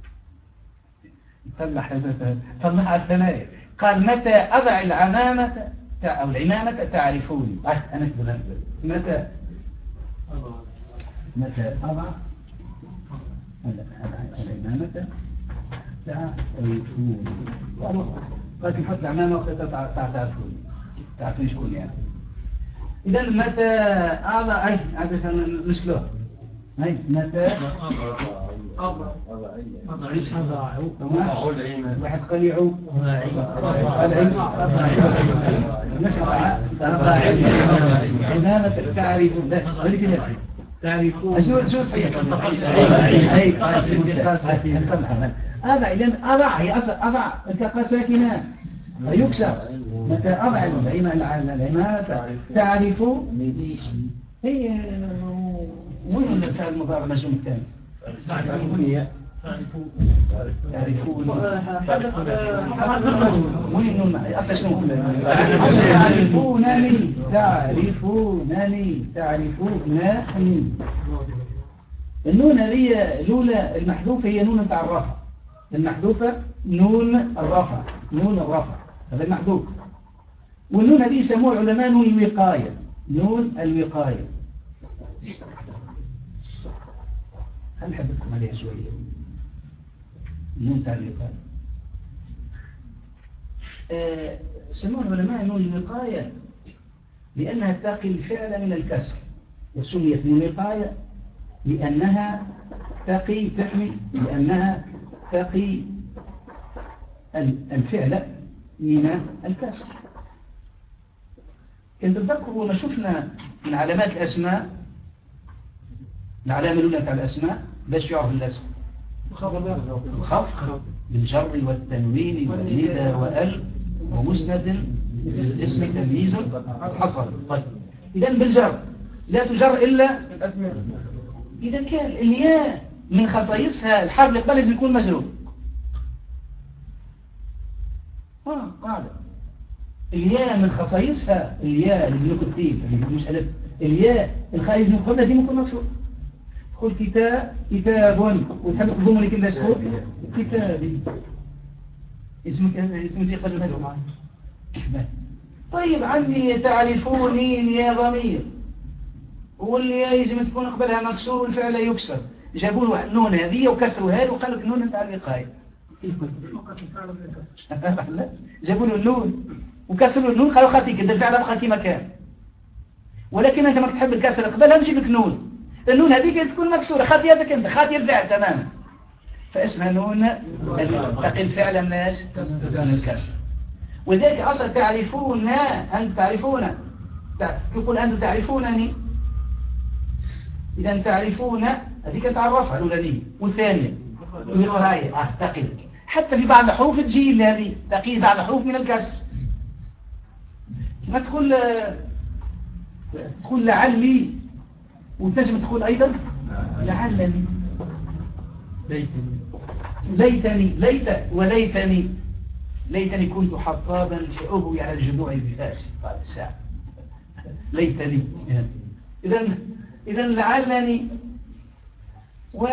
طلع طلع الثنايا. قال متى أضع العمامة أو العمامة تعرفوني. أنا أكتب متى متى أضع العمامة تعرفوني. لكن حط العمامة تعرفوني تعرفوني شكون يعني. إذا متى أضع أي عادة نشكله أي متى أضع أضع ليش أضع واحد خليعو عمامة تعرف تعرفون شو شو صحيح أي أضع إذا أضع هي أضع التقى ساكنان يكسر. متى أضع العمامة تعرفوا هي وين الفعل المضارع المجزوم الثاني؟ تعرفون تعرفون وين النون أصلا شنو؟ تعرفونني تعرفونني تعرفونني. النون هذه الأولى المحذوفة هي نون بتاع الرفع. المحذوفة نون الرفع نون الرفع هذا المحذوف. والنون هذه يسموها علماء نون الوقاية نون الوقاية. هل حدثكم عليها شوية نون تاع الوقاية. أه سموها العلماء نون الوقاية لأنها تقي الفعل من الكسر. وسميت نون الوقاية لأنها تقي تحمي لأنها تقي الفعل من الكسر. كنت تذكروا ما شفنا من علامات الأسماء العلامة الأولى تاع الأسماء باش يعرف الاسم الخفض بالجر والتنوين والندى وال ومسند اسم تمييز حصل. طيب إذا بالجر لا تجر إلا إذا كان الياء من خصائصها الحرف اللي قبل لازم يكون مجرور. اه قاعدة الياء من خصائصها الياء اللي بالكتيب اللي مش ألف الياء الخائز من قبلها دي ممكن مكسور. قل كتاب كتاب وتحب تضم لك الأسفل كتابي اسمك اسم زي قبل المسجد. طيب عندي تعرفوني يا ضمير واللي يجب تكون قبلها مكسور والفعل يكسر. جابوا له النون هذه وكسروا هذه وقالوا لك النون تاع الوقاية. جابوا له النون وكسروا النون قالوا خاطيك الفعل بقى كما كان. ولكن انت ما تحب الكسر قبلها نجيب لك نون. النون هذيك تكون مكسورة خاطي هذاك انت خاطي الفعل تماما فاسمها نون تقي الفعل من ايش؟ من الكسر. وذلك اصلا تعرفون انت تعرفون يقول انتم تعرفونني. اذا تعرفون هذيك تعرفها الاولانيه والثانيه الوقايه اه تقي حتى في بعض الحروف تجي هذه تقي بعض الحروف من الكسر. ما تقول تقول لعلي وتنجم تقول أيضا لعلني ليتني ليتني ليت وليتني ليتني كنت حطابا فأهوي على الجذوع بفاسي بعد الساعة ليتني. إذا إذا لعلني و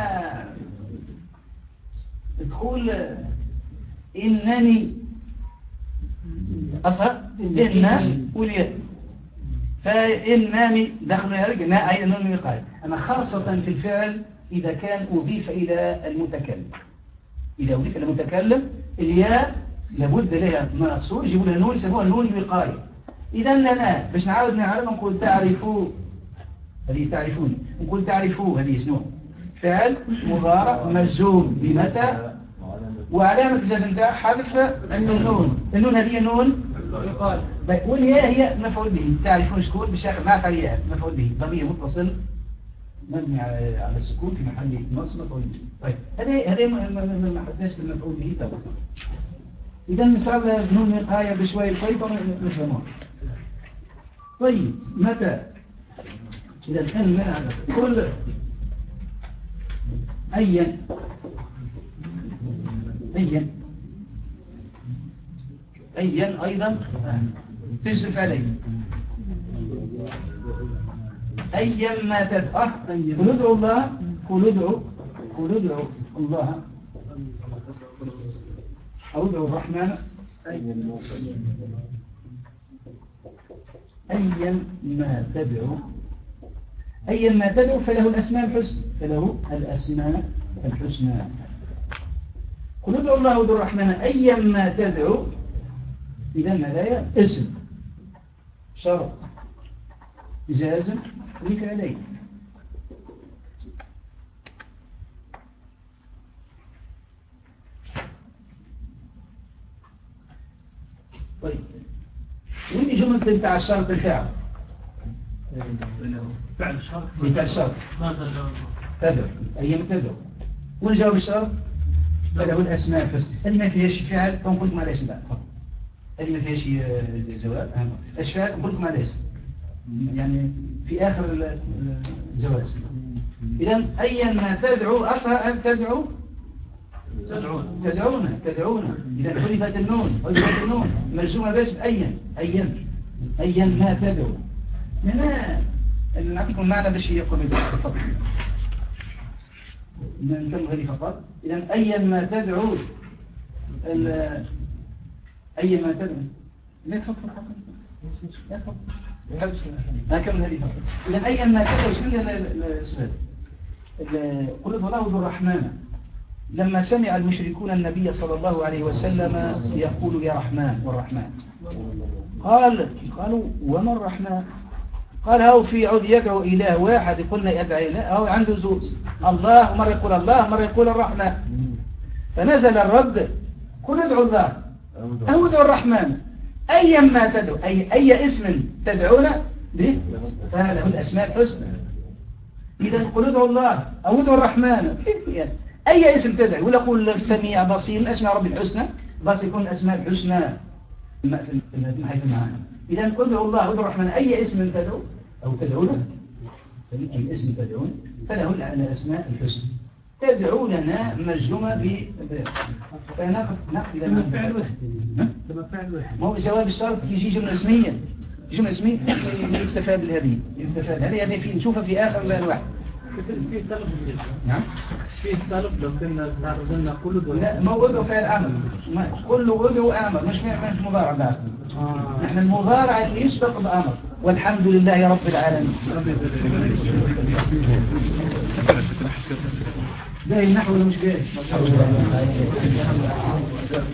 تقول إنني أصلا إن وليت فإنني دخل هذا أي نون وقاية. أما خاصة في الفعل إذا كان أضيف إلى المتكلم. إذا أضيف إلى المتكلم الياء لابد لها مقصور يجيبوا لها نون يسموها نون الوقاية. إذا لنا باش نعاود نعرف نقول تعرفوا هذه تعرفوني نقول تعرفوا هذه شنو فعل مضارع مجزوم بمتى وعلامة الجزم نتاع حذف النون. النون هذه نون يقال. والياء هي مفعول به. تعرفون شكون بشكل ما فعليها مفعول به ضمير متصل مبني على السكون في محل نصب مفعول به. طيب هذا هذا ما حدثناش بالمفعول به تو. إذا نصاب نون وقاية بشوية بسيطة نفهمه. طيب متى إذا الآن كل أيا أيا أيا أيضا تجزف عليه أيا ما تدعو قل ادعوا الله قل ادعوا قل ادعوا الله أو ادعوا الرحمن أيا ما تدعو أيا ما تدعو فله الأسماء الحسنى فله الأسماء الحسنى قل ادعوا الله وادعوا الرحمن أيا ما تدعو. إذا هذا اسم شرط جازم لفعلين. طيب وين جملة بتاع الشرط بتاعه؟ فعل الشرط بتاع الشرط تدعو أيام تدعو. وين جواب الشرط؟ فله الأسماء الحسنى. هذه ما فيهاش فعل فنقول لكم على اسم بعد. هذه ما فيهاش جواب. ايش فعل نقول لكم على اسم يعني في آخر الجواب. إذا أيا ما تدعو أصلا أن تدعو تدعون تدعون تدعون. إذا حذفت النون حذفت النون مرجومة بس بأيا أيا أيا ما تدعو. هنا نعطيكم معنى باش يقوم بالفضل نكمل هذه فقط. إذا أيا ما تدعو أيا ما تدعو لا تفضل لا تفضل نكمل هذه فقط. إذا أيا ما تدعو شنو السبب؟ قل ادعوا الله وادعوا الرحمن. لما سمع المشركون النبي صلى الله عليه وسلم يقول يا رحمن والرحمن قال قالوا وما الرحمن؟ قال هو في عود يدعو إله واحد قلنا يدعي إله هو عنده زوز الله مرة يقول الله مرة يقول الرحمن. فنزل الرد قل ادعوا الله أو ادعوا الرحمن أيا ما تدعو أي, أي اسم تدعون به فله الأسماء الحسنى. إذا قل ادعوا الله أو ادعوا الرحمن يعني أي اسم تدعو ولا قل سميع بصير أسماء رب الحسنى بس يكون الأسماء الحسنى في حيث معانا. إذا ادعوا الله وادعوا الرحمن أي اسم تدعو أو تدعونه أي اسم تدعون فله الأسماء الحسنى. تدعوننا مجزومة ب فنقف نقف إلى فعل واحد كما فعل واحد. ما هو جواب الشرط يجي جملة اسمية جملة اسمية يكتفى بالهذه يكتفى بالهذه يعني في نشوفها في آخر الواحد. فيه طلب نعم فيه طلب لو كنا تعرضنا كله لا ما هو ادعو فعل أمر كله ادعو أمر مش مش مضارع بعد. نحن المضارع اللي يسبق بأمر والحمد لله رب العالمين. جاي النحو ولا مش جاي؟